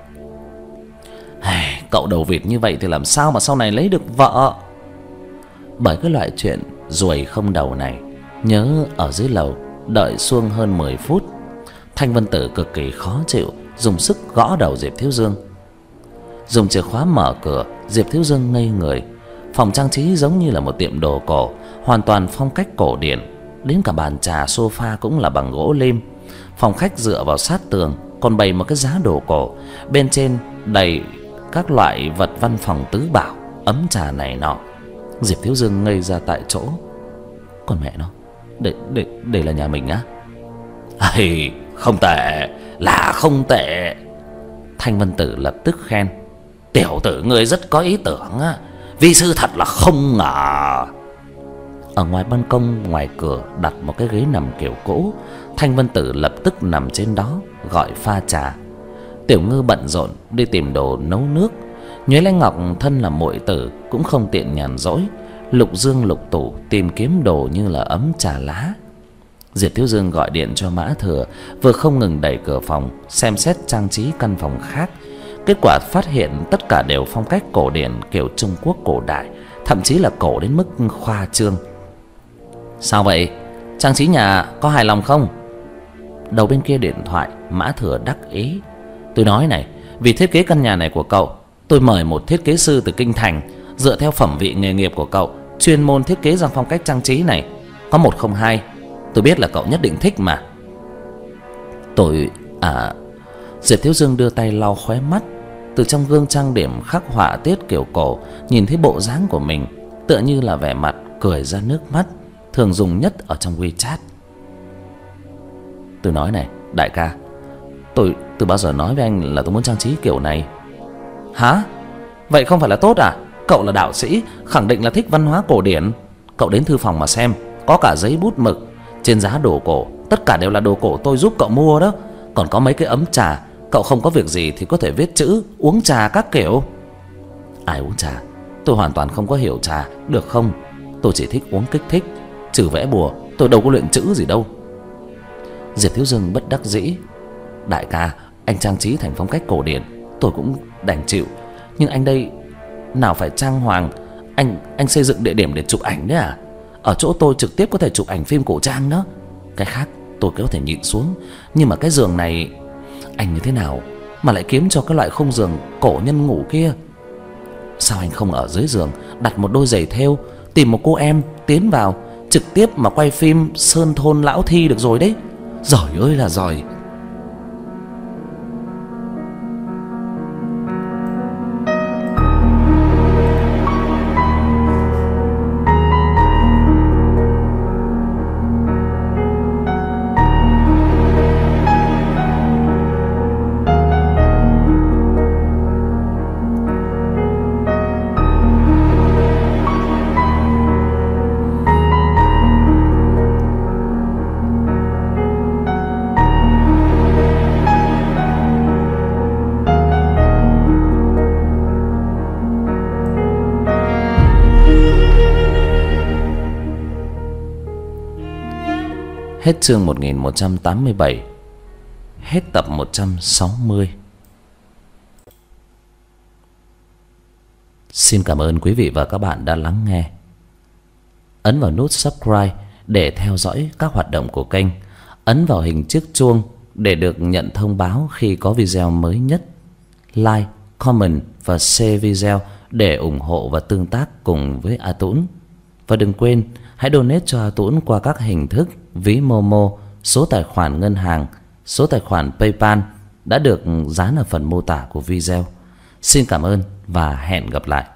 Hey, cậu đầu vịt như vậy thì làm sao mà sau này lấy được vợ? Bởi cái loại chuyện ruồi không đầu này, nhớ ở dưới lầu đợi xuông hơn mười phút. Thanh Vân Tử cực kỳ khó chịu, dùng sức gõ đầu Diệp Thiếu Dương. Dùng chìa khóa mở cửa, Diệp Thiếu Dương ngây người. Phòng trang trí giống như là một tiệm đồ cổ, hoàn toàn phong cách cổ điển. Đến cả bàn trà sofa cũng là bằng gỗ lim. Phòng khách dựa vào sát tường, còn bày một cái giá đồ cổ, bên trên đầy các loại vật văn phòng tứ bảo, ấm trà này nọ. Diệp Thiếu Dương ngây ra tại chỗ. Còn mẹ nó, đây, đây, đây là nhà mình á? Ây, không tệ, là không tệ. Thanh Vân Tử lập tức khen. Tiểu tử ngươi rất có ý tưởng á, vi sư thật là không ngờ. Ở ngoài ban công ngoài cửa đặt một cái ghế nằm kiểu cũ. Thanh Vân Tử lập tức nằm trên đó gọi pha trà. Tiểu Ngư bận rộn đi tìm đồ nấu nước. Nhuế Lãnh Ngọc thân là muội tử cũng không tiện nhàn rỗi, lục dương lục tủ tìm kiếm đồ như là ấm trà lá. Diệp Thiếu Dương gọi điện cho Mã Thừa, vừa không ngừng đẩy cửa phòng xem xét trang trí căn phòng khác. Kết quả phát hiện tất cả đều phong cách cổ điển kiểu Trung Quốc cổ đại, thậm chí là cổ đến mức khoa trương. Sao vậy? Trang trí nhà có hài lòng không? Đầu bên kia điện thoại, Mã Thừa đắc ý. Tôi nói này, vì thiết kế căn nhà này của cậu, tôi mời một thiết kế sư từ kinh thành, dựa theo phẩm vị nghề nghiệp của cậu, chuyên môn thiết kế ra phong cách trang trí này. Có một không hai, tôi biết là cậu nhất định thích mà. Tôi... à... Diệp Thiếu Dương đưa tay lau khóe mắt. Từ trong gương trang điểm khắc họa tiết kiểu cổ, nhìn thấy bộ dáng của mình, tựa như là vẻ mặt cười ra nước mắt, thường dùng nhất ở trong WeChat. Tôi nói này, đại ca, tôi từ bao giờ nói với anh là tôi muốn trang trí kiểu này? Hả? Vậy không phải là tốt à? Cậu là đạo sĩ, khẳng định là thích văn hóa cổ điển. Cậu đến thư phòng mà xem, có cả giấy bút mực. Trên giá đồ cổ, tất cả đều là đồ cổ tôi giúp cậu mua đó. Còn có mấy cái ấm trà, cậu không có việc gì thì có thể viết chữ uống trà các kiểu. Ai uống trà? Tôi hoàn toàn không có hiểu trà, được không? Tôi chỉ thích uống kích thích, trừ vẽ bùa, tôi đâu có luyện chữ gì đâu. Diệp Thiếu Dương bất đắc dĩ. Đại ca, anh trang trí thành phong cách cổ điển, tôi cũng đành chịu. Nhưng anh đây, nào phải trang hoàng, Anh anh xây dựng địa điểm để chụp ảnh đấy à? Ở chỗ tôi trực tiếp có thể chụp ảnh phim cổ trang đó. Cái khác tôi có thể nhịn xuống, nhưng mà cái giường này, anh như thế nào mà lại kiếm cho cái loại khung giường cổ nhân ngủ kia? Sao anh không ở dưới giường đặt một đôi giày thêu, tìm một cô em tiến vào, trực tiếp mà quay phim sơn thôn lão thi được rồi đấy. Giỏi ơi là giỏi. Hết chương một nghìn một trăm tám mươi bảy. Hết tập một trăm sáu mươi. Xin cảm ơn quý vị và các bạn đã lắng nghe. Ấn vào nút subscribe để theo dõi các hoạt động của kênh. Ấn vào hình chiếc chuông để được nhận thông báo khi có video mới nhất. Like, comment và share video để ủng hộ và tương tác cùng với A Tũng. Và đừng quên hãy donate cho A Tũng qua các hình thức ví Momo, số tài khoản ngân hàng, số tài khoản PayPal đã được dán ở phần mô tả của video. Xin cảm ơn và hẹn gặp lại.